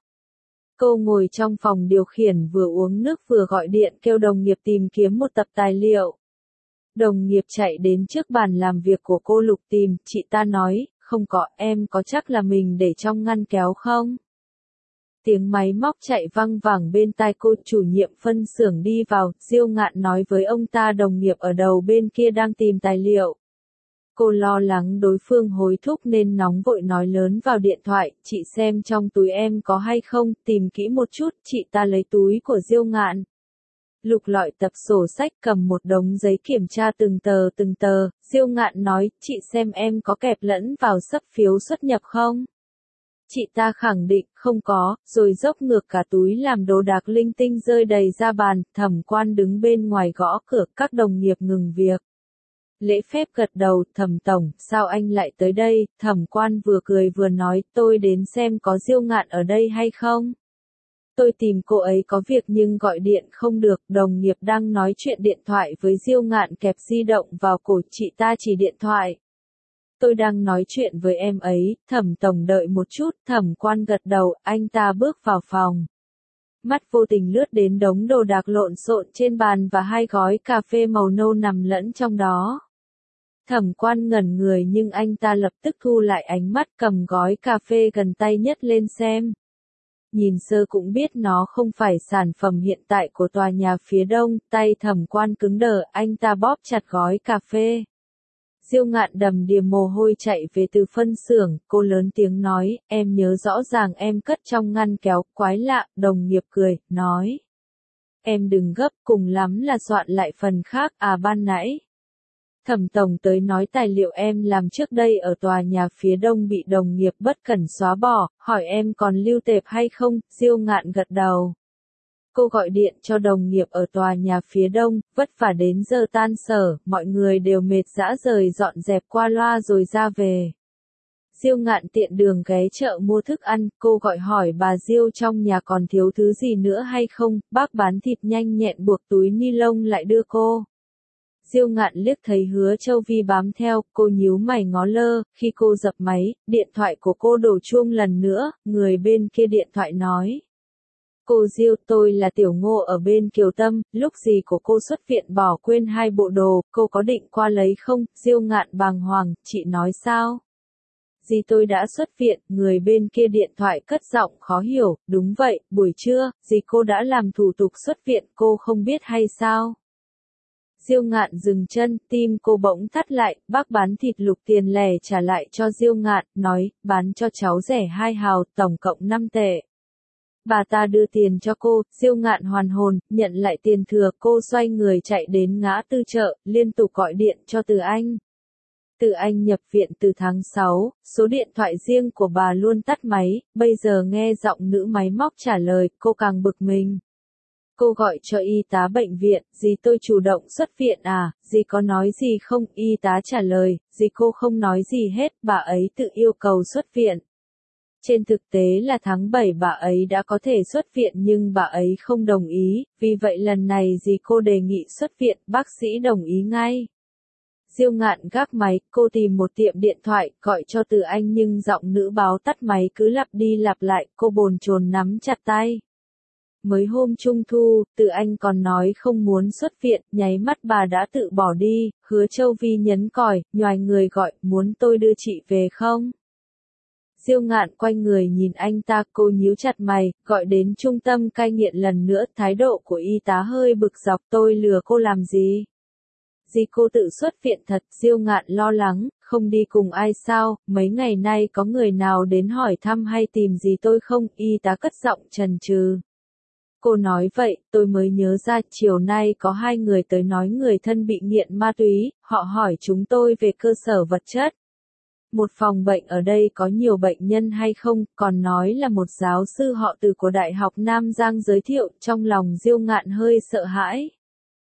Cô ngồi trong phòng điều khiển vừa uống nước vừa gọi điện kêu đồng nghiệp tìm kiếm một tập tài liệu. Đồng nghiệp chạy đến trước bàn làm việc của cô lục tìm, chị ta nói, không có, em có chắc là mình để trong ngăn kéo không? Tiếng máy móc chạy văng vẳng bên tai cô, chủ nhiệm phân xưởng đi vào, Diêu Ngạn nói với ông ta đồng nghiệp ở đầu bên kia đang tìm tài liệu. Cô lo lắng đối phương hối thúc nên nóng vội nói lớn vào điện thoại, chị xem trong túi em có hay không, tìm kỹ một chút, chị ta lấy túi của Diêu Ngạn. Lục lọi tập sổ sách cầm một đống giấy kiểm tra từng tờ, Diêu Ngạn nói, chị xem em có kẹp lẫn vào sấp phiếu xuất nhập không? Chị ta khẳng định không có, rồi dốc ngược cả túi làm đồ đạc linh tinh rơi đầy ra bàn, Thẩm Quan đứng bên ngoài gõ cửa, các đồng nghiệp ngừng việc. Lễ phép gật đầu, Thẩm tổng, sao anh lại tới đây? Thẩm Quan vừa cười vừa nói, tôi đến xem có Diêu Ngạn ở đây hay không. Tôi tìm cô ấy có việc nhưng gọi điện không được, đồng nghiệp đang nói chuyện điện thoại với Diêu Ngạn kẹp di động vào cổ, chị ta chỉ điện thoại. Tôi đang nói chuyện với em ấy, Thẩm tổng đợi một chút, Thẩm Quan gật đầu, anh ta bước vào phòng. Mắt vô tình lướt đến đống đồ đạc lộn xộn trên bàn và 2 gói cà phê màu nâu nằm lẫn trong đó. Thẩm Quan ngẩn người nhưng anh ta lập tức thu lại ánh mắt, cầm gói cà phê gần tay nhất lên xem. Nhìn sơ cũng biết nó không phải sản phẩm hiện tại của tòa nhà phía đông, tay Thẩm Quan cứng đờ, anh ta bóp chặt gói cà phê. Diêu Ngạn đầm đìa mồ hôi chạy về từ phân xưởng, cô lớn tiếng nói, em nhớ rõ ràng em cất trong ngăn kéo, quái lạ, đồng nghiệp cười, nói. Em đừng gấp, cùng lắm là soạn lại phần khác, ban nãy. Thẩm tổng tới nói tài liệu em làm trước đây ở tòa nhà phía đông bị đồng nghiệp bất cẩn xóa bỏ, hỏi em còn lưu tệp hay không, Diêu Ngạn gật đầu. Cô gọi điện cho đồng nghiệp ở tòa nhà phía đông, vất vả đến giờ tan sở, mọi người đều mệt rã rời dọn dẹp qua loa rồi ra về. Diêu Ngạn tiện đường ghé chợ mua thức ăn, cô gọi hỏi bà Diêu trong nhà còn thiếu thứ gì nữa hay không, bác bán thịt nhanh nhẹn buộc túi ni lông lại đưa cô. Diêu Ngạn liếc thấy Hứa Châu Vi bám theo, cô nhíu mày ngó lơ, khi cô dập máy, điện thoại của cô đổ chuông lần nữa, người bên kia điện thoại nói. Cô Diêu, tôi là Tiểu Ngô ở bên Kiều Tâm, lúc gì của cô xuất viện bỏ quên 2 bộ đồ, cô có định qua lấy không? Diêu Ngạn bàng hoàng, chị nói sao? Dì tôi đã xuất viện, người bên kia điện thoại cất giọng khó hiểu, đúng vậy, buổi trưa, dì cô đã làm thủ tục xuất viện, cô không biết hay sao? Diêu Ngạn dừng chân, tim cô bỗng thắt lại, bác bán thịt lục tiền lẻ trả lại cho Diêu Ngạn, nói, bán cho cháu rẻ 2 hào, tổng cộng 5 tệ. Bà ta đưa tiền cho cô, Diêu Ngạn hoàn hồn, nhận lại tiền thừa, cô xoay người chạy đến ngã tư chợ, liên tục gọi điện cho Từ Anh. Từ Anh nhập viện từ tháng 6, số điện thoại riêng của bà luôn tắt máy, bây giờ nghe giọng nữ máy móc trả lời, cô càng bực mình. Cô gọi cho y tá bệnh viện, dì tôi chủ động xuất viện à, dì có nói gì không, y tá trả lời, dì cô không nói gì hết, bà ấy tự yêu cầu xuất viện. Trên thực tế là tháng 7 bà ấy đã có thể xuất viện nhưng bà ấy không đồng ý, vì vậy lần này dì cô đề nghị xuất viện, bác sĩ đồng ý ngay. Diêu Ngạn gác máy, cô tìm một tiệm điện thoại, gọi cho Từ Anh nhưng giọng nữ báo tắt máy cứ lặp đi lặp lại, cô bồn chồn nắm chặt tay. Mới hôm Trung thu, Từ Anh còn nói không muốn xuất viện, nháy mắt bà đã tự bỏ đi, Hứa Châu Vi nhấn còi, nhoài người gọi, muốn tôi đưa chị về không? Diêu Ngạn quay người nhìn anh ta, cô nhíu chặt mày, gọi đến trung tâm cai nghiện lần nữa, thái độ của y tá hơi bực dọc, tôi lừa cô làm gì? Dì cô tự xuất viện thật, Diêu Ngạn lo lắng, không đi cùng ai sao, mấy ngày nay có người nào đến hỏi thăm hay tìm gì tôi không, y tá cất giọng chần chừ. Cô nói vậy, tôi mới nhớ ra, chiều nay có 2 người tới nói người thân bị nghiện ma túy, họ hỏi chúng tôi về cơ sở vật chất. Một phòng bệnh ở đây có nhiều bệnh nhân hay không, còn nói là một giáo sư họ Từ của Đại học Nam Giang giới thiệu, trong lòng Diêu Ngạn hơi sợ hãi.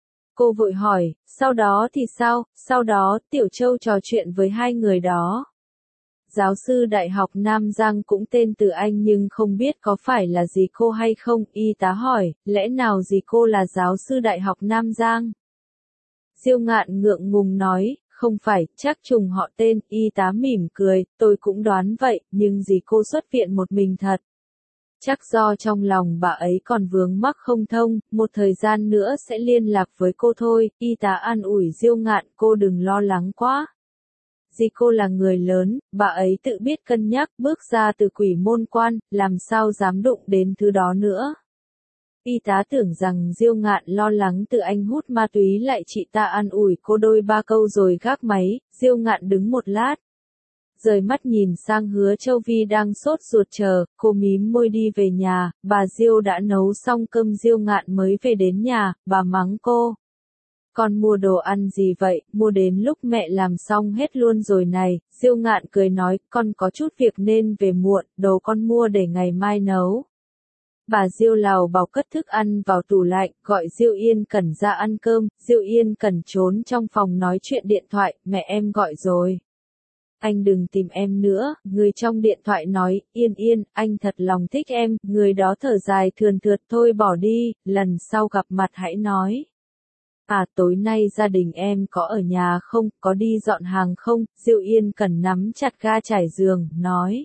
Cô vội hỏi, sau đó thì sao, sau đó Tiểu Châu trò chuyện với 2 người đó. Giáo sư Đại học Nam Giang cũng tên Từ Anh nhưng không biết có phải là dì cô hay không, y tá hỏi, lẽ nào dì cô là giáo sư Đại học Nam Giang? Diêu Ngạn ngượng ngùng nói, không phải, chắc trùng họ tên, y tá mỉm cười, tôi cũng đoán vậy, nhưng dì cô xuất viện một mình thật. Chắc do trong lòng bà ấy còn vướng mắc không thông, một thời gian nữa sẽ liên lạc với cô thôi, y tá an ủi Diêu Ngạn, cô đừng lo lắng quá. Dì cô là người lớn, bà ấy tự biết cân nhắc, bước ra từ quỷ môn quan, làm sao dám đụng đến thứ đó nữa. Y tá tưởng rằng Diêu Ngạn lo lắng Từ Anh hút ma túy lại chị ta an ủi cô đôi 3 câu rồi gác máy, Diêu Ngạn đứng một lát. Rời mắt nhìn sang Hứa Châu Vi đang sốt ruột chờ, cô mím môi đi về nhà, bà Diêu đã nấu xong cơm, Diêu Ngạn mới về đến nhà, bà mắng cô. con mua đồ ăn gì vậy, mua đến lúc mẹ làm xong hết luôn rồi này, Diêu Ngạn cười nói, con có chút việc nên về muộn, đồ con mua để ngày mai nấu. Bà Diêu lào bảo cất thức ăn vào tủ lạnh, gọi Diêu Yên Cẩn ra ăn cơm, Diêu Yên Cẩn trốn trong phòng nói chuyện điện thoại, mẹ em gọi rồi. Anh đừng tìm em nữa, người trong điện thoại nói, Yên Yên, anh thật lòng thích em, người đó thở dài thườn thượt thôi bỏ đi, lần sau gặp mặt hãy nói. À tối nay gia đình em có ở nhà không, có đi dọn hàng không, Diêu Yên Cẩn nắm chặt ga trải giường, nói.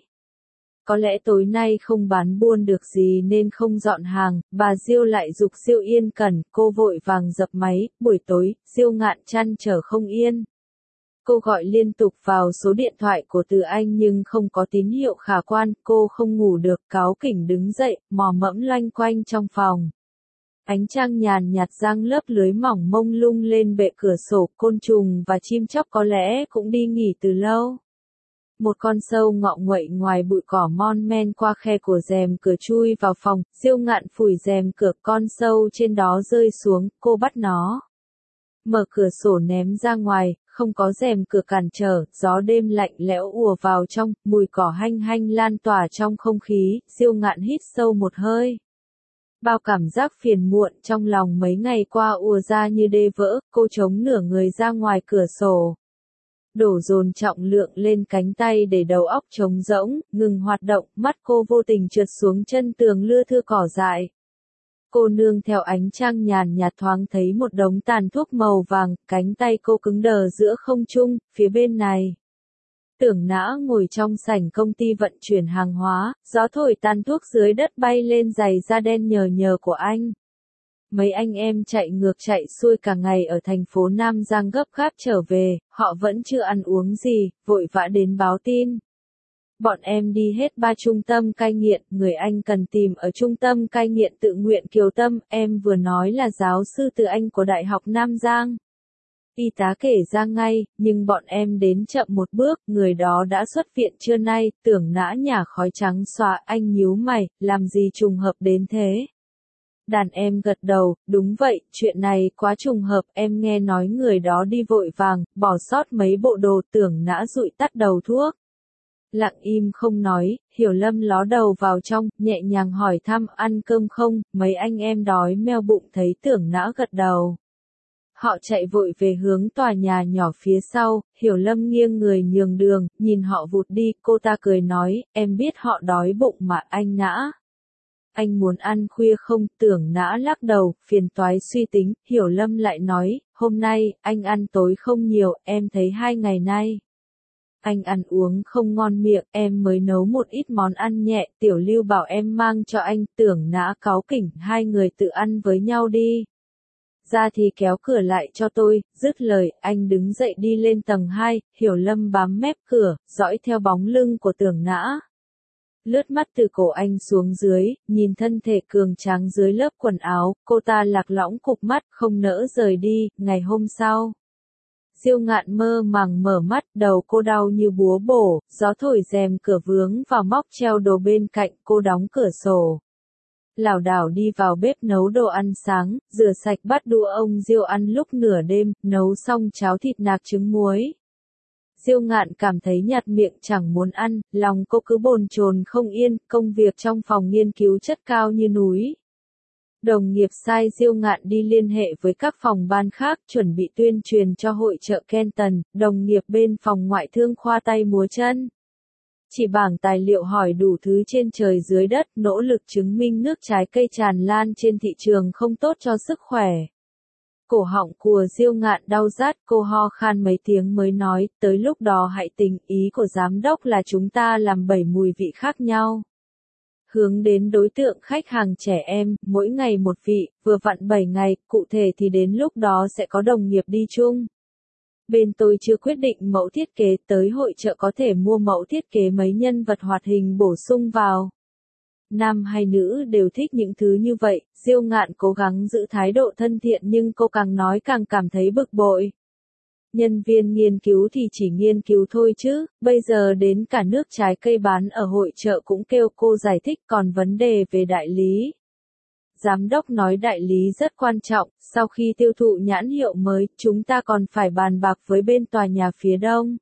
Có lẽ tối nay không bán buôn được gì nên không dọn hàng, bà Diêu lại giục Diêu Yên Cẩn, cô vội vàng dập máy, buổi tối, Diêu Ngạn trăn trở không yên. Cô gọi liên tục vào số điện thoại của Từ Anh nhưng không có tín hiệu khả quan, cô không ngủ được, cáu kỉnh đứng dậy, mò mẫm loanh quanh trong phòng. Ánh trăng nhàn nhạt giăng lớp lưới mỏng mông lung lên bệ cửa sổ, côn trùng và chim chóc có lẽ cũng đi nghỉ từ lâu. Một con sâu ngọ nguậy ngoài bụi cỏ mon men qua khe của rèm cửa chui vào phòng, Diêu Ngạn phủi rèm cửa, con sâu trên đó rơi xuống, cô bắt nó. Mở cửa sổ ném ra ngoài, không có rèm cửa cản trở, gió đêm lạnh lẽo ùa vào trong, mùi cỏ hanh hanh lan tỏa trong không khí, Diêu Ngạn hít sâu một hơi. Bao cảm giác phiền muộn trong lòng mấy ngày qua ùa ra như đê vỡ, cô chống nửa người ra ngoài cửa sổ. Đổ dồn trọng lượng lên cánh tay để đầu óc trống rỗng, ngừng hoạt động, mắt cô vô tình trượt xuống chân tường lưa thưa cỏ dại. Cô nương theo ánh trăng nhàn nhạt thoáng thấy một đống tàn thuốc màu vàng, cánh tay cô cứng đờ giữa không trung, phía bên này. Tưởng Nã ngồi trong sảnh công ty vận chuyển hàng hóa, gió thổi tàn thuốc dưới đất bay lên giày da đen nhờ nhờ của anh. Mấy anh em chạy ngược chạy xuôi cả ngày ở thành phố Nam Giang gấp gáp trở về, họ vẫn chưa ăn uống gì, vội vã đến báo tin. Bọn em đi hết 3 trung tâm cai nghiện, người anh cần tìm ở trung tâm cai nghiện tự nguyện Kiều Tâm, em vừa nói là giáo sư Từ Anh của Đại học Nam Giang. Y tá kể ra ngay, nhưng bọn em đến chậm một bước, người đó đã xuất viện trưa nay, Tưởng Nã nhả khói trắng xòa, anh nhíu mày, làm gì trùng hợp đến thế? Đàn em gật đầu, đúng vậy, chuyện này quá trùng hợp, em nghe nói người đó đi vội vàng, bỏ sót mấy bộ đồ, Tưởng Nã dụi tắt đầu thuốc. Lặng im không nói, Hiểu Lâm ló đầu vào trong, nhẹ nhàng hỏi thăm, ăn cơm không, mấy anh em đói meo bụng thấy Tưởng Nã gật đầu. Họ chạy vội về hướng tòa nhà nhỏ phía sau, Hiểu Lâm nghiêng người nhường đường, nhìn họ vụt đi, cô ta cười nói, em biết họ đói bụng mà anh Nã. Anh muốn ăn khuya không? Tưởng Nã lắc đầu, phiền toái suy tính, Hiểu Lâm lại nói, hôm nay, anh ăn tối không nhiều, em thấy 2 ngày nay. Anh ăn uống không ngon miệng, em mới nấu một ít món ăn nhẹ, Tiểu Lưu bảo em mang cho anh, Tưởng Nã cáu kỉnh, hai người tự ăn với nhau đi. Ra thì kéo cửa lại cho tôi, dứt lời, anh đứng dậy đi lên tầng 2, Hiểu Lâm bám mép cửa, dõi theo bóng lưng của Tưởng Nã. Lướt mắt từ cổ anh xuống dưới, nhìn thân thể cường tráng dưới lớp quần áo, cô ta lạc lõng cụp mắt, không nỡ rời đi, ngày hôm sau. Diêu Ngạn mơ màng mở mắt, đầu cô đau như búa bổ, gió thổi rèm cửa vướng vào móc treo đồ bên cạnh, cô đóng cửa sổ. Lảo đảo đi vào bếp nấu đồ ăn sáng, rửa sạch bát đũa ông Diêu ăn lúc nửa đêm, nấu xong cháo thịt nạc trứng muối. Diêu Ngạn cảm thấy nhạt miệng chẳng muốn ăn, lòng cô cứ bồn chồn không yên, công việc trong phòng nghiên cứu chất cao như núi. Đồng nghiệp sai Diêu Ngạn đi liên hệ với các phòng ban khác, chuẩn bị tuyên truyền cho hội chợ Kenton, đồng nghiệp bên phòng ngoại thương khoa tay múa chân. Chỉ bảng tài liệu hỏi đủ thứ trên trời dưới đất, nỗ lực chứng minh nước trái cây tràn lan trên thị trường không tốt cho sức khỏe. Cổ họng của Diêu Ngạn đau rát, cô ho khan mấy tiếng mới nói, tới lúc đó hãy tính, ý của giám đốc là chúng ta làm 7 mùi vị khác nhau. Hướng đến đối tượng khách hàng trẻ em, mỗi ngày một vị, vừa vặn 7 ngày, cụ thể thì đến lúc đó sẽ có đồng nghiệp đi chung. Bên tôi chưa quyết định mẫu thiết kế, tới hội chợ có thể mua mẫu thiết kế mấy nhân vật hoạt hình bổ sung vào. Nam hay nữ đều thích những thứ như vậy, Diêu Ngạn cố gắng giữ thái độ thân thiện nhưng cô càng nói càng cảm thấy bực bội. Nhân viên nghiên cứu thì chỉ nghiên cứu thôi chứ, bây giờ đến cả nước trái cây bán ở hội chợ cũng kêu cô giải thích, còn vấn đề về đại lý. giám đốc nói đại lý rất quan trọng, sau khi tiêu thụ nhãn hiệu mới, chúng ta còn phải bàn bạc với bên tòa nhà phía đông.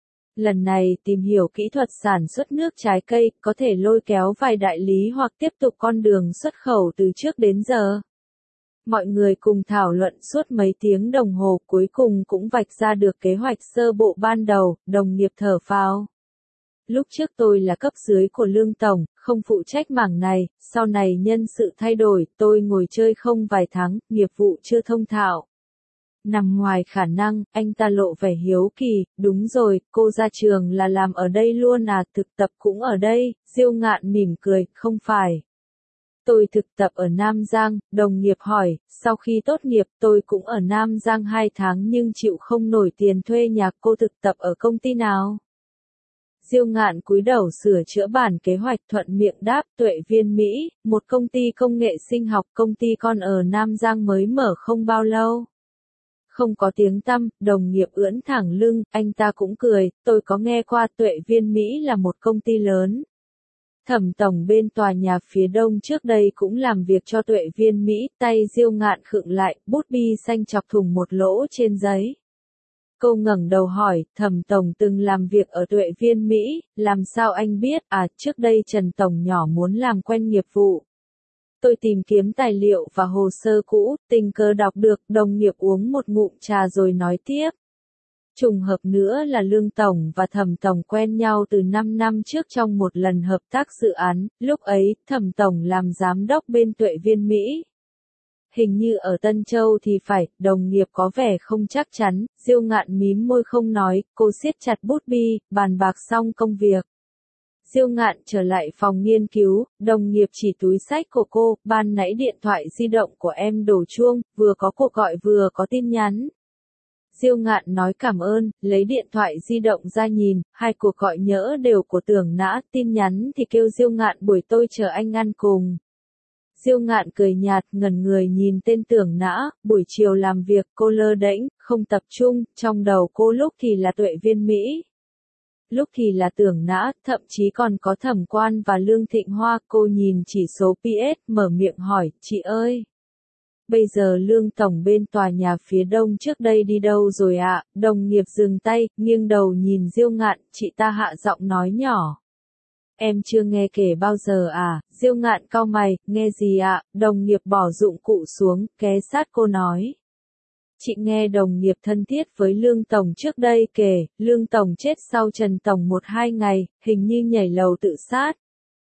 Lần này tìm hiểu kỹ thuật sản xuất nước trái cây, có thể lôi kéo vài đại lý hoặc tiếp tục con đường xuất khẩu từ trước đến giờ. Mọi người cùng thảo luận suốt mấy tiếng đồng hồ, cuối cùng cũng vạch ra được kế hoạch sơ bộ ban đầu, đồng nghiệp thở phào. Lúc trước tôi là cấp dưới của Lương Tổng, không phụ trách mảng này, sau này nhân sự thay đổi, tôi ngồi chơi không vài tháng, nghiệp vụ chưa thông thạo. Nằm ngoài khả năng, anh ta lộ vẻ hiếu kỳ, đúng rồi, cô ra trường là làm ở đây luôn à, thực tập cũng ở đây, Diêu Ngạn mỉm cười, không phải. Tôi thực tập ở Nam Giang, đồng nghiệp hỏi, sau khi tốt nghiệp tôi cũng ở Nam Giang 2 tháng nhưng chịu không nổi tiền thuê nhà, cô thực tập ở công ty nào? Diêu Ngạn cúi đầu sửa chữa bản kế hoạch, thuận miệng đáp, Tuệ Viên Mỹ, một công ty công nghệ sinh học, công ty con ở Nam Giang mới mở không bao lâu. Không có tiếng tăm, đồng nghiệp ưỡn thẳng lưng, anh ta cũng cười, tôi có nghe qua Tuệ Viên Mỹ là một công ty lớn. Thẩm tổng bên tòa nhà phía đông trước đây cũng làm việc cho Tuệ Viên Mỹ, tay Diêu Ngạn khựng lại, bút bi xanh chọc thủng một lỗ trên giấy. Cô ngẩng đầu hỏi, Thẩm tổng từng làm việc ở Tuệ Viên Mỹ, làm sao anh biết, à, trước đây Trần tổng nhỏ muốn làm quen nghiệp vụ. Tôi tìm kiếm tài liệu và hồ sơ cũ, tình cờ đọc được, đồng nghiệp uống một ngụm trà rồi nói tiếp. Trùng hợp nữa là Lương Tổng và Thẩm Tổng quen nhau từ 5 năm trước trong một lần hợp tác dự án, lúc ấy, Thẩm Tổng làm giám đốc bên Tuệ Viên Mỹ. Hình như ở Tân Châu thì phải, đồng nghiệp có vẻ không chắc chắn, Diêu Ngạn mím môi không nói, cô siết chặt bút bi, bàn bạc xong công việc. Diêu Ngạn trở lại phòng nghiên cứu, đồng nghiệp chỉ túi xách của cô, ban nãy điện thoại di động của em đổ chuông, vừa có cuộc gọi vừa có tin nhắn. Diêu Ngạn nói cảm ơn, lấy điện thoại di động ra nhìn, hai cuộc gọi nhỡ đều của Tưởng Nã, tin nhắn thì kêu Diêu Ngạn buổi tôi chờ anh ăn cùng. Diêu Ngạn cười nhạt, ngẩn người nhìn tên Tưởng Nã, buổi chiều làm việc cô lơ đễnh, không tập trung, trong đầu cô lúc thì là Tuệ Viên Mỹ. Lúc thì là Tưởng Nã, thậm chí còn có Thẩm Quan và Lương Thịnh Hoa, cô nhìn chỉ số PS, mở miệng hỏi, chị ơi. Bây giờ Lương Tổng bên tòa nhà phía đông trước đây đi đâu rồi ạ? Đồng nghiệp dừng tay, nghiêng đầu nhìn Diêu Ngạn, chị ta hạ giọng nói nhỏ. Em chưa nghe kể bao giờ à? Diêu Ngạn cau mày, nghe gì ạ? Đồng nghiệp bỏ dụng cụ xuống, ghé sát cô nói. Chị nghe đồng nghiệp thân thiết với Lương Tổng trước đây kể, Lương Tổng chết sau Trần Tổng 1-2 ngày, hình như nhảy lầu tự sát.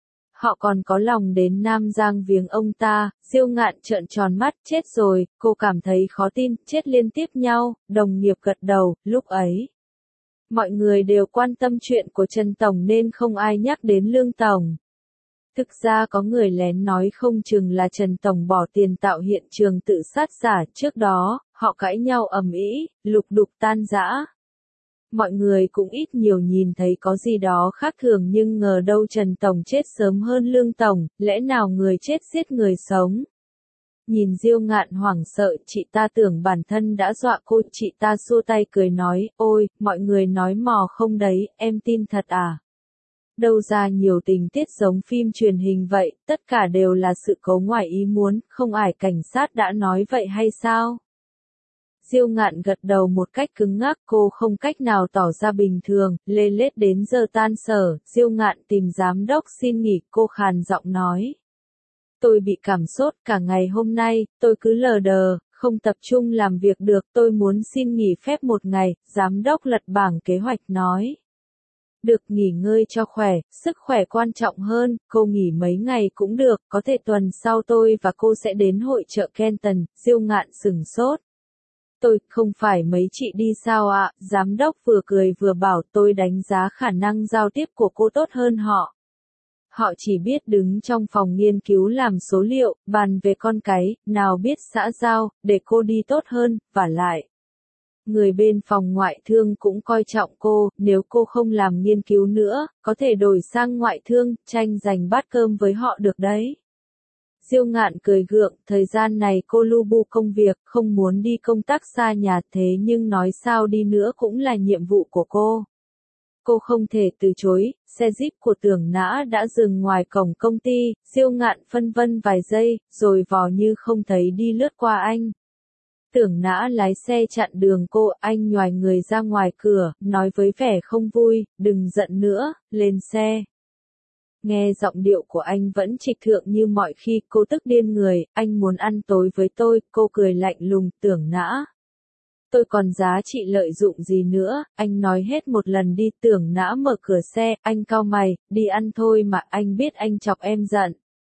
Họ còn có lòng đến Nam Giang viếng ông ta, Diêu Ngạn trợn tròn mắt, chết rồi, cô cảm thấy khó tin, chết liên tiếp nhau, đồng nghiệp gật đầu, lúc ấy. Mọi người đều quan tâm chuyện của Trần Tổng nên không ai nhắc đến Lương Tổng. Thực ra có người lén nói không chừng là Trần Tổng bỏ tiền tạo hiện trường tự sát giả, trước đó, họ cãi nhau ầm ĩ, lục đục tan rã. Mọi người cũng ít nhiều nhìn thấy có gì đó khác thường nhưng ngờ đâu Trần Tổng chết sớm hơn Lương Tổng, lẽ nào người chết giết người sống. Nhìn Diêu Ngạn hoảng sợ, chị ta tưởng bản thân đã dọa cô, chị ta xua tay cười nói, ôi, mọi người nói mò không đấy, em tin thật à. Đâu ra nhiều tình tiết giống phim truyền hình vậy, tất cả đều là sự cố ngoài ý muốn, không ải cảnh sát đã nói vậy hay sao? Diêu Ngạn gật đầu một cách cứng ngắc, cô không cách nào tỏ ra bình thường, lê lết đến giờ tan sở, Diêu Ngạn tìm giám đốc xin nghỉ, cô khàn giọng nói. Tôi bị cảm sốt cả ngày hôm nay, tôi cứ lờ đờ, không tập trung làm việc được, tôi muốn xin nghỉ phép một ngày, giám đốc lật bảng kế hoạch nói. Được, nghỉ ngơi cho khỏe, sức khỏe quan trọng hơn, cô nghỉ mấy ngày cũng được, có thể tuần sau tôi và cô sẽ đến hội chợ Kenton, Diêu Ngạn sửng sốt. Tôi, không phải mấy chị đi sao ạ, giám đốc vừa cười vừa bảo tôi đánh giá khả năng giao tiếp của cô tốt hơn họ. Họ chỉ biết đứng trong phòng nghiên cứu làm số liệu, bàn về con cái, nào biết xã giao, để cô đi tốt hơn, vả lại. Người bên phòng ngoại thương cũng coi trọng cô, nếu cô không làm nghiên cứu nữa, có thể đổi sang ngoại thương, tranh giành bát cơm với họ được đấy. Diêu Ngạn cười gượng, thời gian này cô lu bu công việc, không muốn đi công tác xa nhà thế nhưng nói sao đi nữa cũng là nhiệm vụ của cô. cô không thể từ chối, xe Jeep của Tưởng Nã đã dừng ngoài cổng công ty, Diêu Ngạn phân vân vài giây, rồi vò như không thấy đi lướt qua anh. Tưởng Nã lái xe chặn đường cô, anh nhoài người ra ngoài cửa, nói với vẻ không vui, đừng giận nữa, lên xe. Nghe giọng điệu của anh vẫn trịch thượng như mọi khi, cô tức điên người, anh muốn ăn tối với tôi, cô cười lạnh lùng, Tưởng Nã. Tôi còn giá trị lợi dụng gì nữa, anh nói hết một lần đi. Tưởng Nã mở cửa xe, anh cau mày, đi ăn thôi mà, anh biết anh chọc em giận.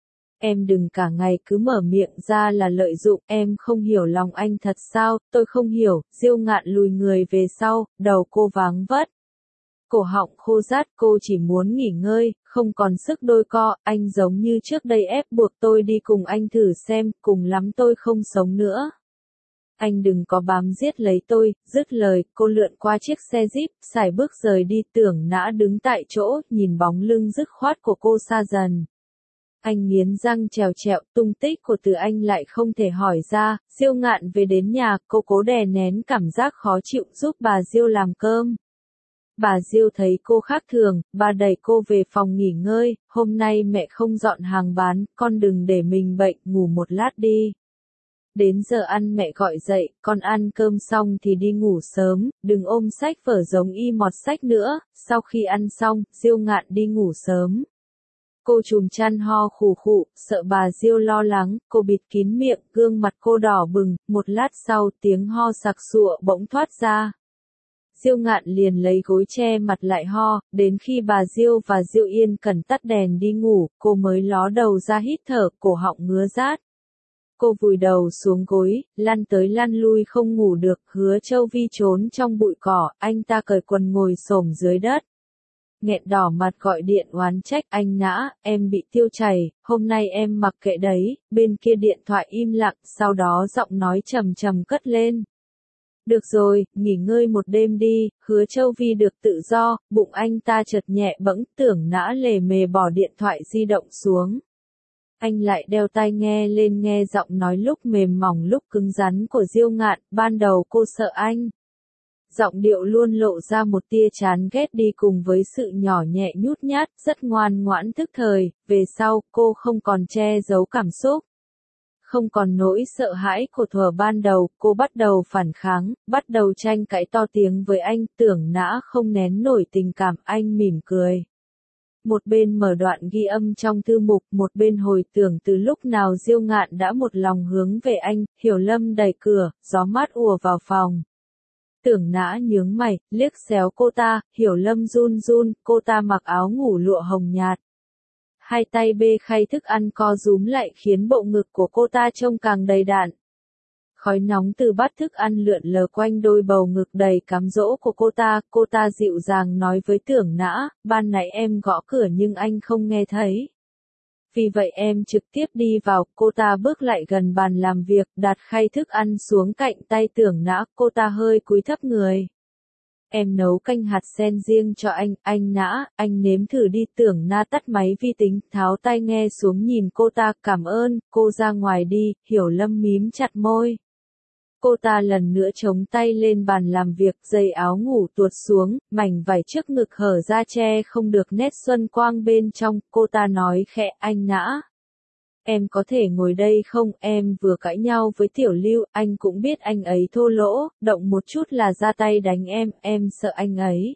Em đừng cả ngày cứ mở miệng ra là lợi dụng, em không hiểu lòng anh thật sao, tôi không hiểu. Diêu Ngạn lùi người về sau, đầu cô váng vất. Cổ họng khô rát, cô chỉ muốn nghỉ ngơi, không còn sức đôi co, anh giống như trước đây ép buộc tôi đi cùng anh thử xem, cùng lắm tôi không sống nữa. Anh đừng có bám giết lấy tôi, dứt lời, cô lượn qua chiếc xe Jeep, sải bước rời đi. Tưởng Nã đứng tại chỗ, nhìn bóng lưng dứt khoát của cô xa dần. Anh nghiến răng trèo trẹo, tung tích của Từ Anh lại không thể hỏi ra. Diêu Ngạn về đến nhà, cô cố đè nén cảm giác khó chịu giúp bà Diêu làm cơm. Bà Diêu thấy cô khác thường, bà đẩy cô về phòng nghỉ ngơi, hôm nay mẹ không dọn hàng bán, con đừng để mình bệnh, ngủ một lát đi. Đến giờ ăn mẹ gọi dậy, con ăn cơm xong thì đi ngủ sớm, đừng ôm sách vở giống y mọt sách nữa. Sau khi ăn xong, Diêu Ngạn đi ngủ sớm. Cô trùm chăn ho khủ khụ, sợ bà Diêu lo lắng, cô bịt kín miệng, gương mặt cô đỏ bừng, một lát sau tiếng ho sặc sụa bỗng thoát ra. Diêu Ngạn liền lấy gối che mặt lại ho, đến khi bà Diêu và Diêu Yên cần tắt đèn đi ngủ, cô mới ló đầu ra hít thở, cổ họng ngứa rát. Cô vùi đầu xuống gối, lăn tới lăn lui không ngủ được. Hứa Châu Vi trốn trong bụi cỏ, anh ta cởi quần ngồi xổm dưới đất. Nghẹn đỏ mặt gọi điện oán trách, anh Nã, em bị tiêu chảy, hôm nay em mặc kệ đấy. Bên kia điện thoại im lặng, sau đó giọng nói trầm trầm cất lên. Được rồi, nghỉ ngơi một đêm đi. Hứa Châu Vi được tự do, bụng anh ta chợt nhẹ bẫng. Tưởng Nã lề mề bỏ điện thoại di động xuống. Anh lại đeo tai nghe lên, nghe giọng nói lúc mềm mỏng lúc cứng rắn của Diêu Ngạn. Ban đầu cô sợ anh. Giọng điệu luôn lộ ra một tia chán ghét đi cùng với sự nhỏ nhẹ nhút nhát, rất ngoan ngoãn thức thời. Về sau, cô không còn che giấu cảm xúc. Không còn nỗi sợ hãi của thuở ban đầu, cô bắt đầu phản kháng, bắt đầu tranh cãi to tiếng với anh. Tưởng Nã không nén nổi tình cảm, anh mỉm cười. Một bên mở đoạn ghi âm trong thư mục, một bên hồi tưởng từ lúc nào Diêu Ngạn đã một lòng hướng về anh. Hiểu Lâm đẩy cửa, gió mát ùa vào phòng. Tưởng Nã nhướng mày, liếc xéo cô ta. Hiểu Lâm run run, cô ta mặc áo ngủ lụa hồng nhạt. Hai tay bê khay thức ăn co rúm lại khiến bộ ngực của cô ta trông càng đầy đặn. Khói nóng từ bát thức ăn lượn lờ quanh đôi bầu ngực đầy cám dỗ của cô ta dịu dàng nói với Tưởng Nã, ban nãy em gõ cửa nhưng anh không nghe thấy. Vì vậy em trực tiếp đi vào, cô ta bước lại gần bàn làm việc, đặt khay thức ăn xuống cạnh tay Tưởng Nã, cô ta hơi cúi thấp người. Em nấu canh hạt sen riêng cho anh Nã, anh nếm thử đi. Tưởng Na tắt máy vi tính, tháo tai nghe xuống nhìn cô ta, cảm ơn, cô ra ngoài đi. Hiểu Lâm mím chặt môi. Cô ta lần nữa chống tay lên bàn làm việc, dây áo ngủ tuột xuống, mảnh vải trước ngực hở ra che không được nét xuân quang bên trong. Cô ta nói khẽ, anh Nã. Em có thể ngồi đây không, em vừa cãi nhau với Tiểu Lưu, anh cũng biết anh ấy thô lỗ, động một chút là ra tay đánh em sợ anh ấy.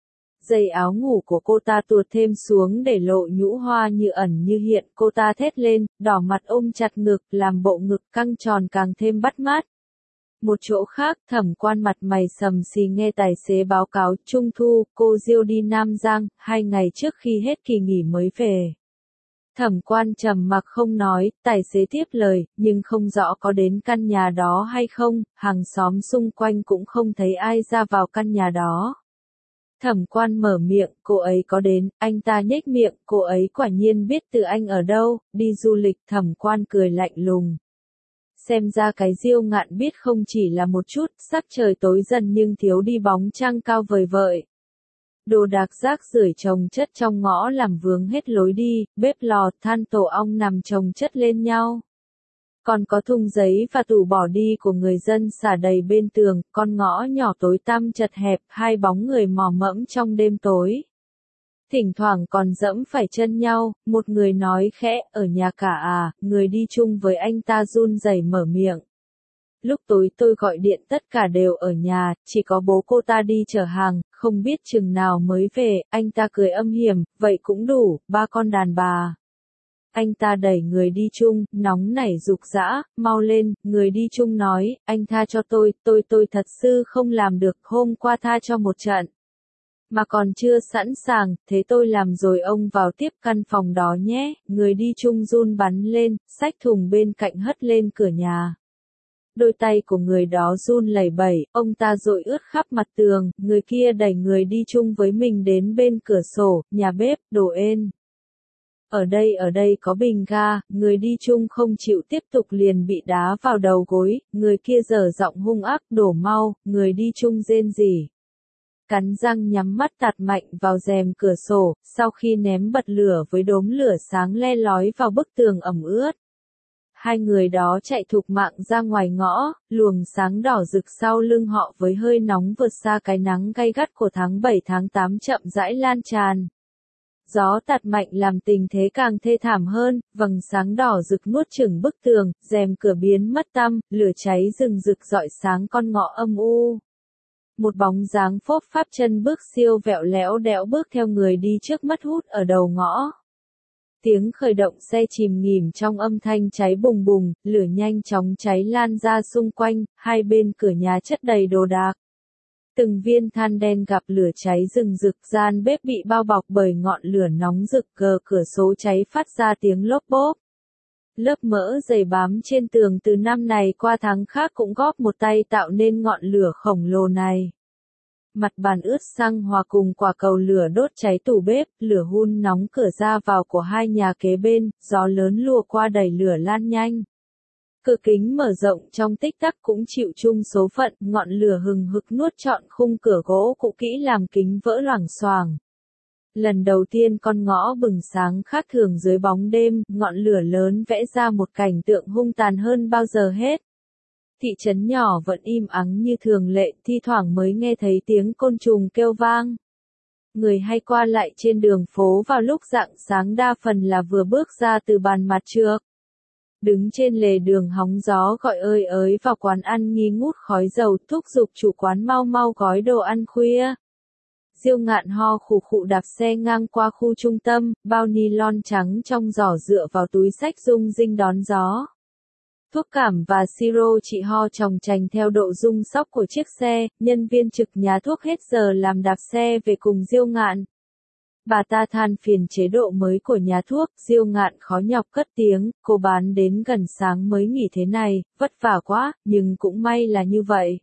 Dây áo ngủ của cô ta tuột thêm xuống để lộ nhũ hoa như ẩn như hiện, cô ta thét lên, đỏ mặt ôm chặt ngực, làm bộ ngực căng tròn càng thêm bắt mắt. Một chỗ khác, Thẩm Quan mặt mày sầm xì nghe tài xế báo cáo, Trung thu, cô Diêu đi Nam Giang, 2 ngày trước khi hết kỳ nghỉ mới về. Thẩm Quan trầm mặc không nói, tài xế tiếp lời, nhưng không rõ có đến căn nhà đó hay không, hàng xóm xung quanh cũng không thấy ai ra vào căn nhà đó. Thẩm Quan mở miệng, cô ấy có đến, anh ta nhếch miệng, cô ấy quả nhiên biết Từ Anh ở đâu, đi du lịch. Thẩm Quan cười lạnh lùng. Xem ra cái Diêu Ngạn biết không chỉ là một chút, sắc trời tối dần nhưng thiếu đi bóng trăng cao vời vợi. Đồ đạc rác rưởi chồng chất trong ngõ làm vướng hết lối đi, bếp lò, than tổ ong nằm chồng chất lên nhau. Còn có thùng giấy và tủ bỏ đi của người dân xả đầy bên tường, con ngõ nhỏ tối tăm chật hẹp, hai bóng người mò mẫm trong đêm tối. Thỉnh thoảng còn dẫm phải chân nhau, một người nói khẽ, ở nhà cả à, người đi chung với anh ta run rẩy mở miệng. Lúc tối tôi gọi điện tất cả đều ở nhà, chỉ có bố cô ta đi chở hàng, không biết chừng nào mới về, anh ta cười âm hiểm, vậy cũng đủ, ba con đàn bà. Anh ta đẩy người đi chung, nóng nảy giục giã, mau lên, người đi chung nói, anh tha cho tôi thật sự không làm được, hôm qua tha cho một trận. Mà còn chưa sẵn sàng, thế tôi làm rồi ông vào tiếp căn phòng đó nhé, người đi chung run bắn lên, xách thùng bên cạnh hất lên cửa nhà. Đôi tay của người đó run lẩy bẩy, ông ta dội ướt khắp mặt tường, người kia đẩy người đi chung với mình đến bên cửa sổ, nhà bếp, đồ ên. Ở đây có bình ga, người đi chung không chịu tiếp tục liền bị đá vào đầu gối, người kia giở giọng hung ác, đổ mau, người đi chung rên rỉ. Cắn răng nhắm mắt tạt mạnh vào rèm cửa sổ, sau khi ném bật lửa với đốm lửa sáng le lói vào bức tường ẩm ướt. Hai người đó chạy thục mạng ra ngoài ngõ, luồng sáng đỏ rực sau lưng họ với hơi nóng vượt xa cái nắng gay gắt của tháng 7 tháng 8 chậm rãi lan tràn. Gió tạt mạnh làm tình thế càng thê thảm hơn, vầng sáng đỏ rực nuốt chửng bức tường, rèm cửa biến mất tăm, lửa cháy rừng rực rọi sáng con ngõ âm u. Một bóng dáng phốp pháp chân bước siêu vẹo léo đẽo bước theo người đi trước mất hút ở đầu ngõ. Tiếng khởi động xe chìm nghỉm trong âm thanh cháy bùng bùng, lửa nhanh chóng cháy lan ra xung quanh, hai bên cửa nhà chất đầy đồ đạc. Từng viên than đen gặp lửa cháy rừng rực, gian bếp bị bao bọc bởi ngọn lửa nóng rực, cửa sổ cháy phát ra tiếng lốp bốp. Lớp mỡ dày bám trên tường từ năm này qua tháng khác cũng góp một tay tạo nên ngọn lửa khổng lồ này. Mặt bàn ướt xăng hòa cùng quả cầu lửa đốt cháy tủ bếp, lửa hun nóng cửa ra vào của hai nhà kế bên, gió lớn lùa qua đẩy lửa lan nhanh. Cửa kính mở rộng trong tích tắc cũng chịu chung số phận, ngọn lửa hừng hực nuốt trọn khung cửa gỗ cũ kỹ làm kính vỡ loảng xoảng. Lần đầu tiên con ngõ bừng sáng khác thường dưới bóng đêm, ngọn lửa lớn vẽ ra một cảnh tượng hung tàn hơn bao giờ hết. Thị trấn nhỏ vẫn im ắng như thường lệ, thi thoảng mới nghe thấy tiếng côn trùng kêu vang. Người hay qua lại trên đường phố vào lúc rạng sáng đa phần là vừa bước ra từ bàn mặt trước. Đứng trên lề đường hóng gió gọi ơi ới vào quán ăn nghi ngút khói dầu, thúc giục chủ quán mau mau gói đồ ăn khuya. Diêu Ngạn ho khụ khụ đạp xe ngang qua khu trung tâm, bao ni lon trắng trong giỏ dựa vào túi xách rung rinh đón gió. Thuốc cảm và siro chị ho chòng chành theo độ rung sóc của chiếc xe, nhân viên trực nhà thuốc hết giờ làm đạp xe về cùng Diêu Ngạn. Bà ta than phiền chế độ mới của nhà thuốc, Diêu Ngạn khó nhọc cất tiếng, cô bán đến gần sáng mới nghỉ thế này, vất vả quá, nhưng cũng may là như vậy.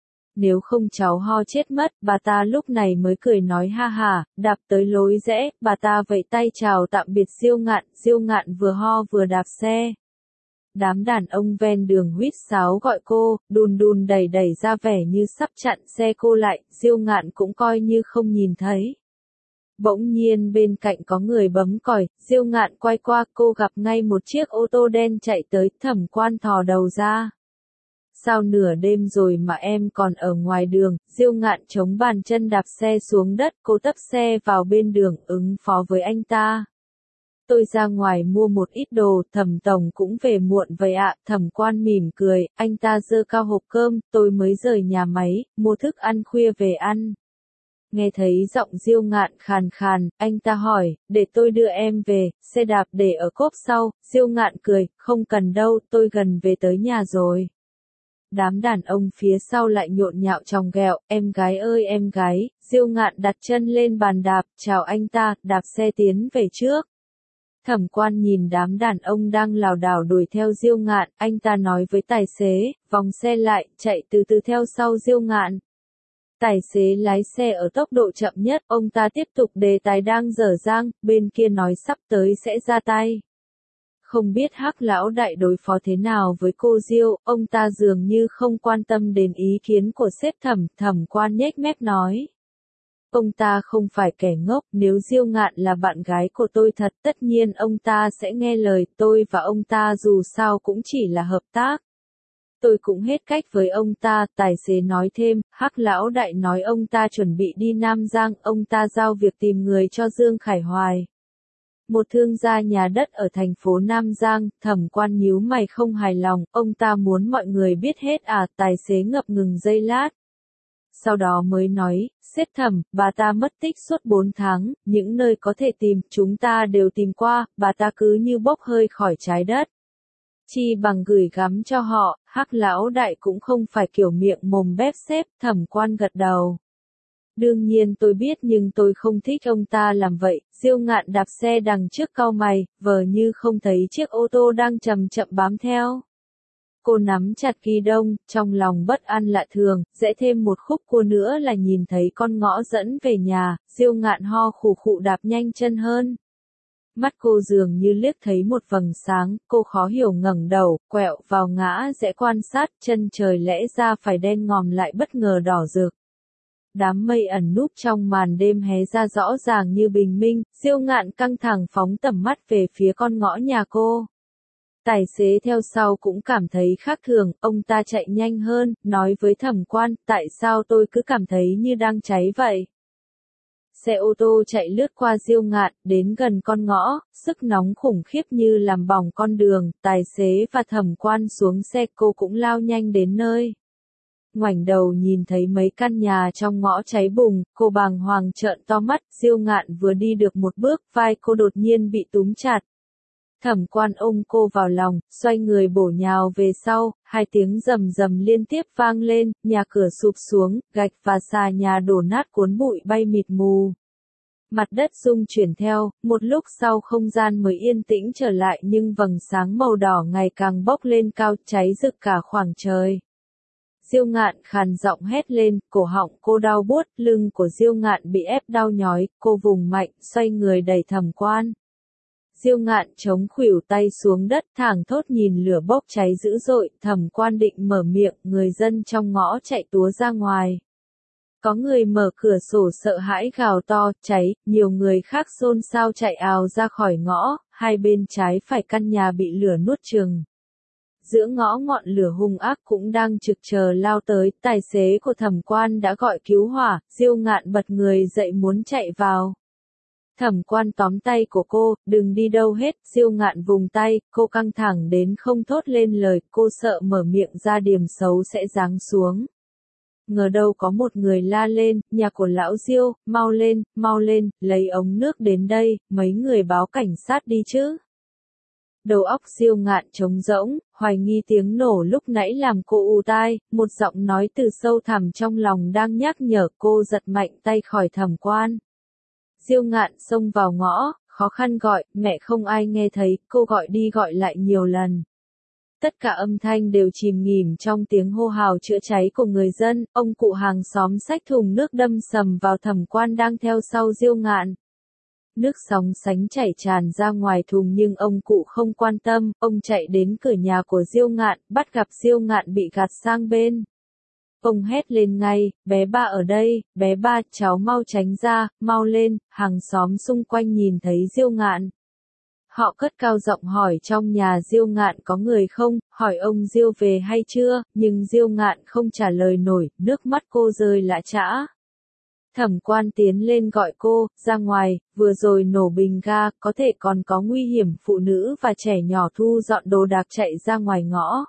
Nếu không cháu ho chết mất, bà ta lúc này mới cười nói ha ha, đạp tới lối rẽ, bà ta vẫy tay chào tạm biệt Diêu Ngạn vừa ho vừa đạp xe. Đám đàn ông ven đường huýt sáo gọi cô, đùn đùn đẩy đẩy ra vẻ như sắp chặn xe cô lại, Diêu Ngạn cũng coi như không nhìn thấy. Bỗng nhiên bên cạnh có người bấm còi, Diêu Ngạn quay qua, cô gặp ngay một chiếc ô tô đen chạy tới, Thẩm Quan thò đầu ra. Sao nửa đêm rồi mà em còn ở ngoài đường, Diêu Ngạn chống bàn chân đạp xe xuống đất, cô tấp xe vào bên đường, ứng phó với anh ta. Tôi ra ngoài mua một ít đồ, Thẩm tổng cũng về muộn vậy ạ, Thẩm Quan mỉm cười, anh ta giơ cao hộp cơm, tôi mới rời nhà máy, mua thức ăn khuya về ăn. Nghe thấy giọng Diêu Ngạn khàn khàn, anh ta hỏi, để tôi đưa em về, xe đạp để ở cốp sau, Diêu Ngạn cười, không cần đâu, tôi gần về tới nhà rồi. Đám đàn ông phía sau lại nhộn nhạo chòng ghẹo, em gái ơi em gái, Diêu Ngạn đặt chân lên bàn đạp, chào anh ta, đạp xe tiến về trước. Thẩm Quan nhìn đám đàn ông đang lảo đảo đuổi theo Diêu Ngạn, anh ta nói với tài xế, vòng xe lại, chạy từ từ theo sau Diêu Ngạn. Tài xế lái xe ở tốc độ chậm nhất, ông ta tiếp tục đề tài đang dở dang, bên kia nói sắp tới sẽ ra tay. Không biết Hắc lão đại đối phó thế nào với cô Diêu, ông ta dường như không quan tâm đến ý kiến của sếp Thẩm, Thẩm Quan nhếch mép nói. Ông ta không phải kẻ ngốc, nếu Diêu Ngạn là bạn gái của tôi thật, tất nhiên ông ta sẽ nghe lời, tôi và ông ta dù sao cũng chỉ là hợp tác. Tôi cũng hết cách với ông ta, tài xế nói thêm, Hắc lão đại nói ông ta chuẩn bị đi Nam Giang, ông ta giao việc tìm người cho Dương Khải Hoài. Một thương gia nhà đất ở thành phố Nam Giang, Thẩm Quan nhíu mày không hài lòng, ông ta muốn mọi người biết hết à, tài xế ngập ngừng giây lát. Sau đó mới nói, sếp Thẩm, bà ta mất tích suốt 4 tháng, những nơi có thể tìm, chúng ta đều tìm qua, bà ta cứ như bốc hơi khỏi trái đất. Chi bằng gửi gắm cho họ, Hắc lão đại cũng không phải kiểu miệng mồm bép xếp, Thẩm Quan gật đầu. Đương nhiên tôi biết nhưng tôi không thích ông ta làm vậy, Diêu Ngạn đạp xe đằng trước cau mày, vờ như không thấy chiếc ô tô đang chậm chậm bám theo. Cô nắm chặt ghi đông, trong lòng bất an lạ thường, rẽ thêm một khúc cua nữa là nhìn thấy con ngõ dẫn về nhà, Diêu Ngạn ho khụ khụ đạp nhanh chân hơn. Mắt cô dường như liếc thấy một vầng sáng, cô khó hiểu ngẩng đầu, quẹo vào ngã rẽ quan sát, chân trời lẽ ra phải đen ngòm lại bất ngờ đỏ rực. Đám mây ẩn núp trong màn đêm hé ra rõ ràng như bình minh, Diêu Ngạn căng thẳng phóng tầm mắt về phía con ngõ nhà cô. Tài xế theo sau cũng cảm thấy khác thường, ông ta chạy nhanh hơn, nói với Thẩm Quan, tại sao tôi cứ cảm thấy như đang cháy vậy? Xe ô tô chạy lướt qua Diêu Ngạn, đến gần con ngõ, sức nóng khủng khiếp như làm bỏng con đường, tài xế và Thẩm Quan xuống xe, cô cũng lao nhanh đến nơi. Ngoảnh đầu nhìn thấy mấy căn nhà trong ngõ cháy bùng, cô bàng hoàng trợn to mắt, Diêu Ngạn vừa đi được một bước, vai cô đột nhiên bị túm chặt. Thẩm Quan ôm cô vào lòng, xoay người bổ nhào về sau, hai tiếng rầm rầm liên tiếp vang lên, nhà cửa sụp xuống, gạch và xà nhà đổ nát cuốn bụi bay mịt mù. Mặt đất rung chuyển theo, một lúc sau không gian mới yên tĩnh trở lại nhưng vầng sáng màu đỏ ngày càng bốc lên cao, cháy rực cả khoảng trời. Diêu Ngạn khàn giọng hét lên, cổ họng cô đau buốt, lưng của Diêu Ngạn bị ép đau nhói, cô vùng mạnh, xoay người đẩy Thẩm Quan. Diêu Ngạn chống khuỷu tay xuống đất, thảng thốt nhìn lửa bốc cháy dữ dội, Thẩm Quan định mở miệng, người dân trong ngõ chạy túa ra ngoài. Có người mở cửa sổ sợ hãi gào to, cháy, nhiều người khác xôn xao chạy ào ra khỏi ngõ, hai bên trái phải căn nhà bị lửa nuốt chửng. Giữa ngõ ngọn lửa hung ác cũng đang trực chờ lao tới, tài xế của Thẩm Quan đã gọi cứu hỏa, Diêu Ngạn bật người dậy muốn chạy vào. Thẩm Quan tóm tay của cô, đừng đi đâu hết, Diêu Ngạn vùng tay, cô căng thẳng đến không thốt lên lời, cô sợ mở miệng ra điểm xấu sẽ giáng xuống. Ngờ đâu có một người la lên, nhà của lão Diêu, mau lên, lấy ống nước đến đây, mấy người báo cảnh sát đi chứ. Đầu óc Diêu Ngạn trống rỗng, hoài nghi tiếng nổ lúc nãy làm cô ù tai, một giọng nói từ sâu thẳm trong lòng đang nhắc nhở cô, giật mạnh tay khỏi Thẩm Quan. Diêu Ngạn xông vào ngõ, khó khăn gọi, mẹ không ai nghe thấy, cô gọi đi gọi lại nhiều lần. Tất cả âm thanh đều chìm nghỉm trong tiếng hô hào chữa cháy của người dân, ông cụ hàng xóm xách thùng nước đâm sầm vào Thẩm Quan đang theo sau Diêu Ngạn. Nước sóng sánh chảy tràn ra ngoài thùng nhưng ông cụ không quan tâm, ông chạy đến cửa nhà của Diêu Ngạn, bắt gặp Diêu Ngạn bị gạt sang bên. Ông hét lên ngay, bé ba ở đây, bé ba, cháu mau tránh ra, mau lên, hàng xóm xung quanh nhìn thấy Diêu Ngạn. Họ cất cao giọng hỏi trong nhà Diêu Ngạn có người không, hỏi ông Diêu về hay chưa, nhưng Diêu Ngạn không trả lời nổi, nước mắt cô rơi lã chã. Thẩm Quan tiến lên gọi cô, ra ngoài, vừa rồi nổ bình ga, có thể còn có nguy hiểm, phụ nữ và trẻ nhỏ thu dọn đồ đạc chạy ra ngoài ngõ.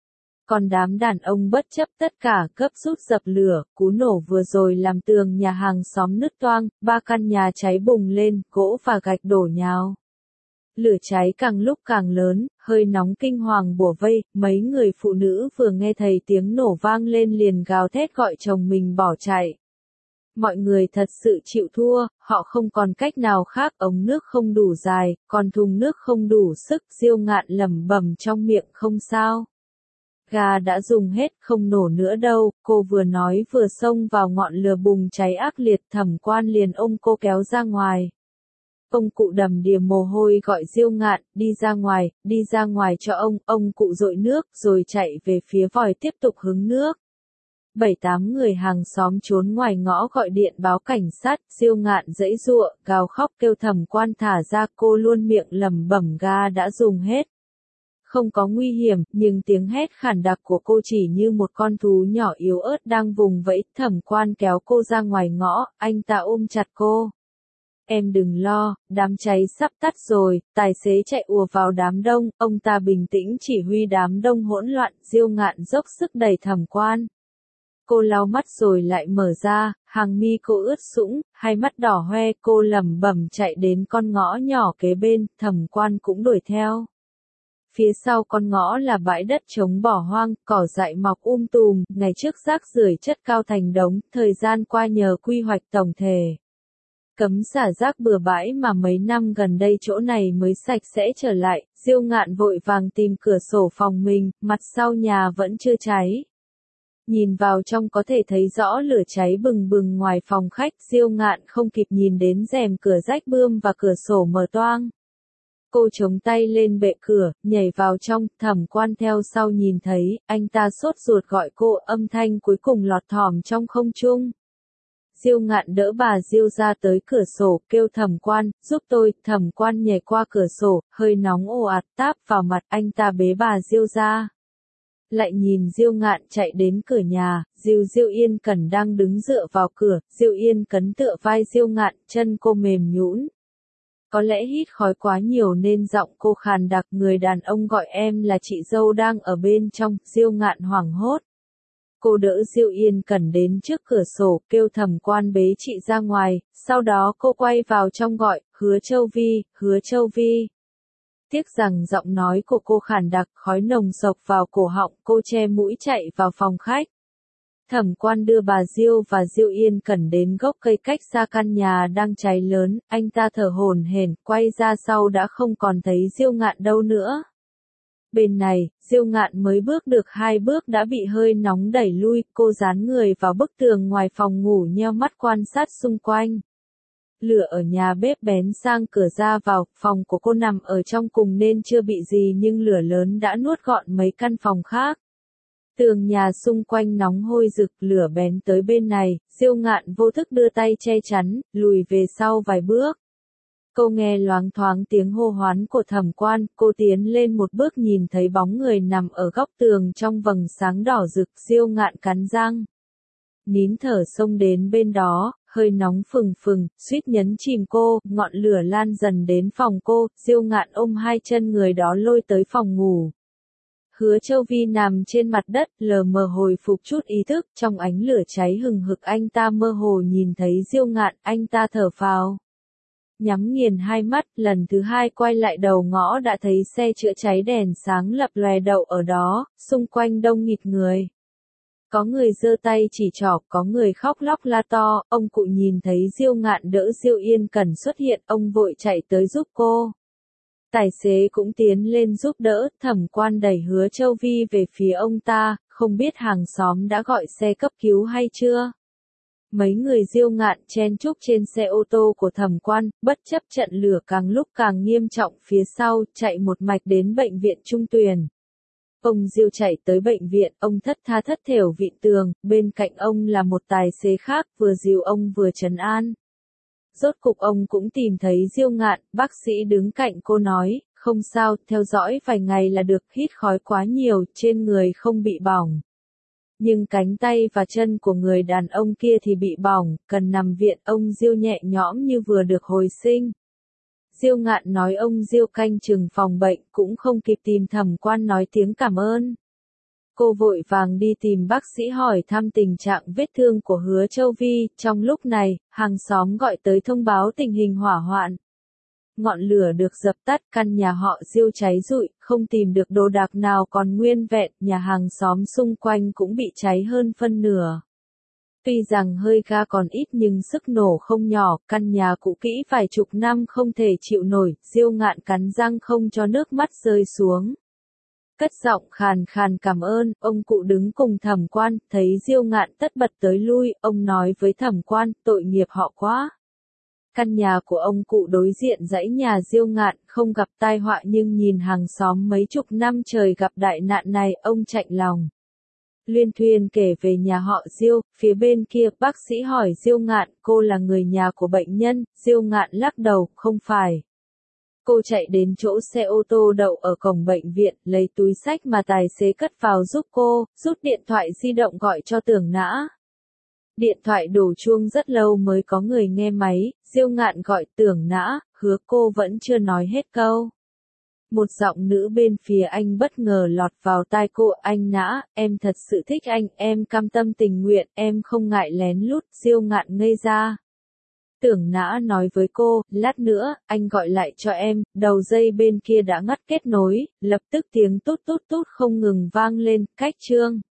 Còn đám đàn ông bất chấp tất cả cấp rút dập lửa, cú nổ vừa rồi làm tường nhà hàng xóm nứt toang, 3 căn nhà cháy bùng lên, gỗ và gạch đổ nhào. Lửa cháy càng lúc càng lớn, hơi nóng kinh hoàng bủa vây, mấy người phụ nữ vừa nghe thấy tiếng nổ vang lên liền gào thét gọi chồng mình bỏ chạy. Mọi người thật sự chịu thua, họ không còn cách nào khác, ống nước không đủ dài, còn thùng nước không đủ sức, Diêu Ngạn lẩm bẩm trong miệng không sao. Ga đã dùng hết, không nổ nữa đâu, cô vừa nói vừa xông vào ngọn lửa bùng cháy ác liệt, Thẩm Quan liền ôm cô kéo ra ngoài. Ông cụ đầm đìa mồ hôi gọi Diêu Ngạn, đi ra ngoài cho ông cụ dội nước, rồi chạy về phía vòi tiếp tục hứng nước. 7-8 người hàng xóm trốn ngoài ngõ gọi điện báo cảnh sát, Diêu Ngạn giãy giụa, gào khóc kêu Thẩm Quan thả ra, cô luôn miệng lẩm bẩm ga đã dùng hết. Không có nguy hiểm, nhưng tiếng hét khản đặc của cô chỉ như một con thú nhỏ yếu ớt đang vùng vẫy. Thẩm Quan kéo cô ra ngoài ngõ, anh ta ôm chặt cô. Em đừng lo, đám cháy sắp tắt rồi. Tài xế chạy ùa vào đám đông, ông ta bình tĩnh chỉ huy đám đông hỗn loạn. Diêu Ngạn dốc sức đẩy Thẩm Quan. Cô lau mắt rồi lại mở ra, hàng mi cô ướt sũng, hai mắt đỏ hoe, cô lẩm bẩm chạy đến con ngõ nhỏ kế bên, Thẩm Quan cũng đuổi theo. Phía sau con ngõ là bãi đất trống bỏ hoang, cỏ dại mọc tùm, ngày trước rác rưởi chất cao thành đống, thời gian qua nhờ quy hoạch tổng thể. Cấm xả rác bừa bãi mà mấy năm gần đây chỗ này mới sạch sẽ trở lại. Diêu Ngạn vội vàng tìm cửa sổ phòng mình, mặt sau nhà vẫn chưa cháy. Nhìn vào trong có thể thấy rõ lửa cháy bừng bừng ngoài phòng khách. Diêu Ngạn không kịp nhìn đến rèm cửa rách bươm và cửa sổ mở toang. Cô chống tay lên bệ cửa, nhảy vào trong. Thẩm Quan theo sau nhìn thấy, anh ta sốt ruột gọi cô, âm thanh cuối cùng lọt thỏm trong không trung. Diêu Ngạn đỡ bà Diêu ra tới cửa sổ, kêu Thẩm Quan, giúp tôi. Thẩm Quan nhảy qua cửa sổ, hơi nóng ồ ạt táp vào mặt, anh ta bế bà Diêu ra. Lại nhìn Diêu Ngạn chạy đến cửa nhà, Diêu Yên Cẩn đang đứng dựa vào cửa. Diêu Yên Cẩn tựa vai Diêu Ngạn, chân cô mềm nhũn. Có lẽ hít khói quá nhiều nên giọng cô khàn đặc, người đàn ông gọi em là chị dâu đang ở bên trong. Diêu Ngạn hoảng hốt. Cô đỡ Diêu Yên Cẩn đến trước cửa sổ, kêu Thẩm Quan bế chị ra ngoài, sau đó cô quay vào trong gọi, Hứa Châu Vi, Hứa Châu Vi. Tiếc rằng giọng nói của cô khàn đặc, khói nồng sộc vào cổ họng, cô che mũi chạy vào phòng khách. Thẩm Quan đưa bà Diêu và Diêu Yên Cẩn đến gốc cây cách xa căn nhà đang cháy lớn, anh ta thở hổn hển, quay ra sau đã không còn thấy Diêu Ngạn đâu nữa. Bên này, Diêu Ngạn mới bước được 2 bước đã bị hơi nóng đẩy lui, cô dán người vào bức tường ngoài phòng ngủ nheo mắt quan sát xung quanh. Lửa ở nhà bếp bén sang cửa ra vào, phòng của cô nằm ở trong cùng nên chưa bị gì nhưng lửa lớn đã nuốt gọn mấy căn phòng khác. Tường nhà xung quanh nóng hôi rực, lửa bén tới bên này. Diêu Ngạn vô thức đưa tay che chắn, lùi về sau vài bước. Cô nghe loáng thoáng tiếng hô hoán của Thẩm Quan, cô tiến lên một bước nhìn thấy bóng người nằm ở góc tường trong vầng sáng đỏ rực. Diêu Ngạn cắn răng. Nín thở xông đến bên đó, hơi nóng phừng phừng, suýt nhấn chìm cô, ngọn lửa lan dần đến phòng cô. Diêu Ngạn ôm hai chân người đó lôi tới phòng ngủ. Hứa Châu Vi nằm trên mặt đất, lờ mờ hồi phục chút ý thức, trong ánh lửa cháy hừng hực anh ta mơ hồ nhìn thấy Diêu Ngạn, anh ta thở phào. Nhắm nghiền hai mắt, lần thứ 2 quay lại đầu ngõ đã thấy xe chữa cháy đèn sáng lập lòe đậu ở đó, xung quanh đông nghịt người. Có người giơ tay chỉ trỏ, có người khóc lóc la to, ông cụ nhìn thấy Diêu Ngạn đỡ Diêu Yên Cẩn xuất hiện, ông vội chạy tới giúp cô. Tài xế cũng tiến lên giúp đỡ, Thẩm Quan đẩy Hứa Châu Vi về phía ông ta, không biết hàng xóm đã gọi xe cấp cứu hay chưa. Mấy người Diêu Ngạn chen chúc trên xe ô tô của Thẩm Quan, bất chấp trận lửa càng lúc càng nghiêm trọng phía sau, chạy một mạch đến bệnh viện Trung Tuyền. Ông Diêu chạy tới bệnh viện, ông thất tha thất thểu vịn tường, bên cạnh ông là một tài xế khác, vừa dìu ông vừa trấn an. Rốt cục ông cũng tìm thấy Diêu Ngạn, bác sĩ đứng cạnh cô nói, không sao, theo dõi vài ngày là được, hít khói quá nhiều, trên người không bị bỏng. Nhưng cánh tay và chân của người đàn ông kia thì bị bỏng, cần nằm viện. Ông Diêu nhẹ nhõm như vừa được hồi sinh. Diêu Ngạn nói ông Diêu canh chừng phòng bệnh, cũng không kịp tìm Thẩm Quan nói tiếng cảm ơn. Cô vội vàng đi tìm bác sĩ hỏi thăm tình trạng vết thương của Hứa Châu Vi. Trong lúc này, hàng xóm gọi tới thông báo tình hình hỏa hoạn. Ngọn lửa được dập tắt, căn nhà họ Diêu cháy rụi, không tìm được đồ đạc nào còn nguyên vẹn, nhà hàng xóm xung quanh cũng bị cháy hơn phân nửa. Tuy rằng hơi ga còn ít nhưng sức nổ không nhỏ, căn nhà cũ kỹ vài chục năm không thể chịu nổi. Diêu Ngạn cắn răng không cho nước mắt rơi xuống. Cất giọng khàn khàn cảm ơn, ông cụ đứng cùng Thẩm Quan, thấy Diêu Ngạn tất bật tới lui, ông nói với Thẩm Quan, tội nghiệp họ quá. Căn nhà của ông cụ đối diện dãy nhà Diêu Ngạn, không gặp tai họa nhưng nhìn hàng xóm mấy chục năm trời gặp đại nạn này, ông chạnh lòng. Luyên thuyên kể về nhà họ Diêu, phía bên kia bác sĩ hỏi Diêu Ngạn, cô là người nhà của bệnh nhân, Diêu Ngạn lắc đầu, không phải. Cô chạy đến chỗ xe ô tô đậu ở cổng bệnh viện, lấy túi xách mà tài xế cất vào giúp cô, rút điện thoại di động gọi cho Tưởng Nã. Điện thoại đổ chuông rất lâu mới có người nghe máy, Diêu Ngạn gọi Tưởng Nã, hứa cô vẫn chưa nói hết câu. Một giọng nữ bên phía anh bất ngờ lọt vào tai cô, anh Nã, em thật sự thích anh, em cam tâm tình nguyện, em không ngại lén lút, Diêu Ngạn ngây ra. Tưởng Nã nói với cô, lát nữa, anh gọi lại cho em, đầu dây bên kia đã ngắt kết nối, lập tức tiếng tút tút tút không ngừng vang lên, cách chương.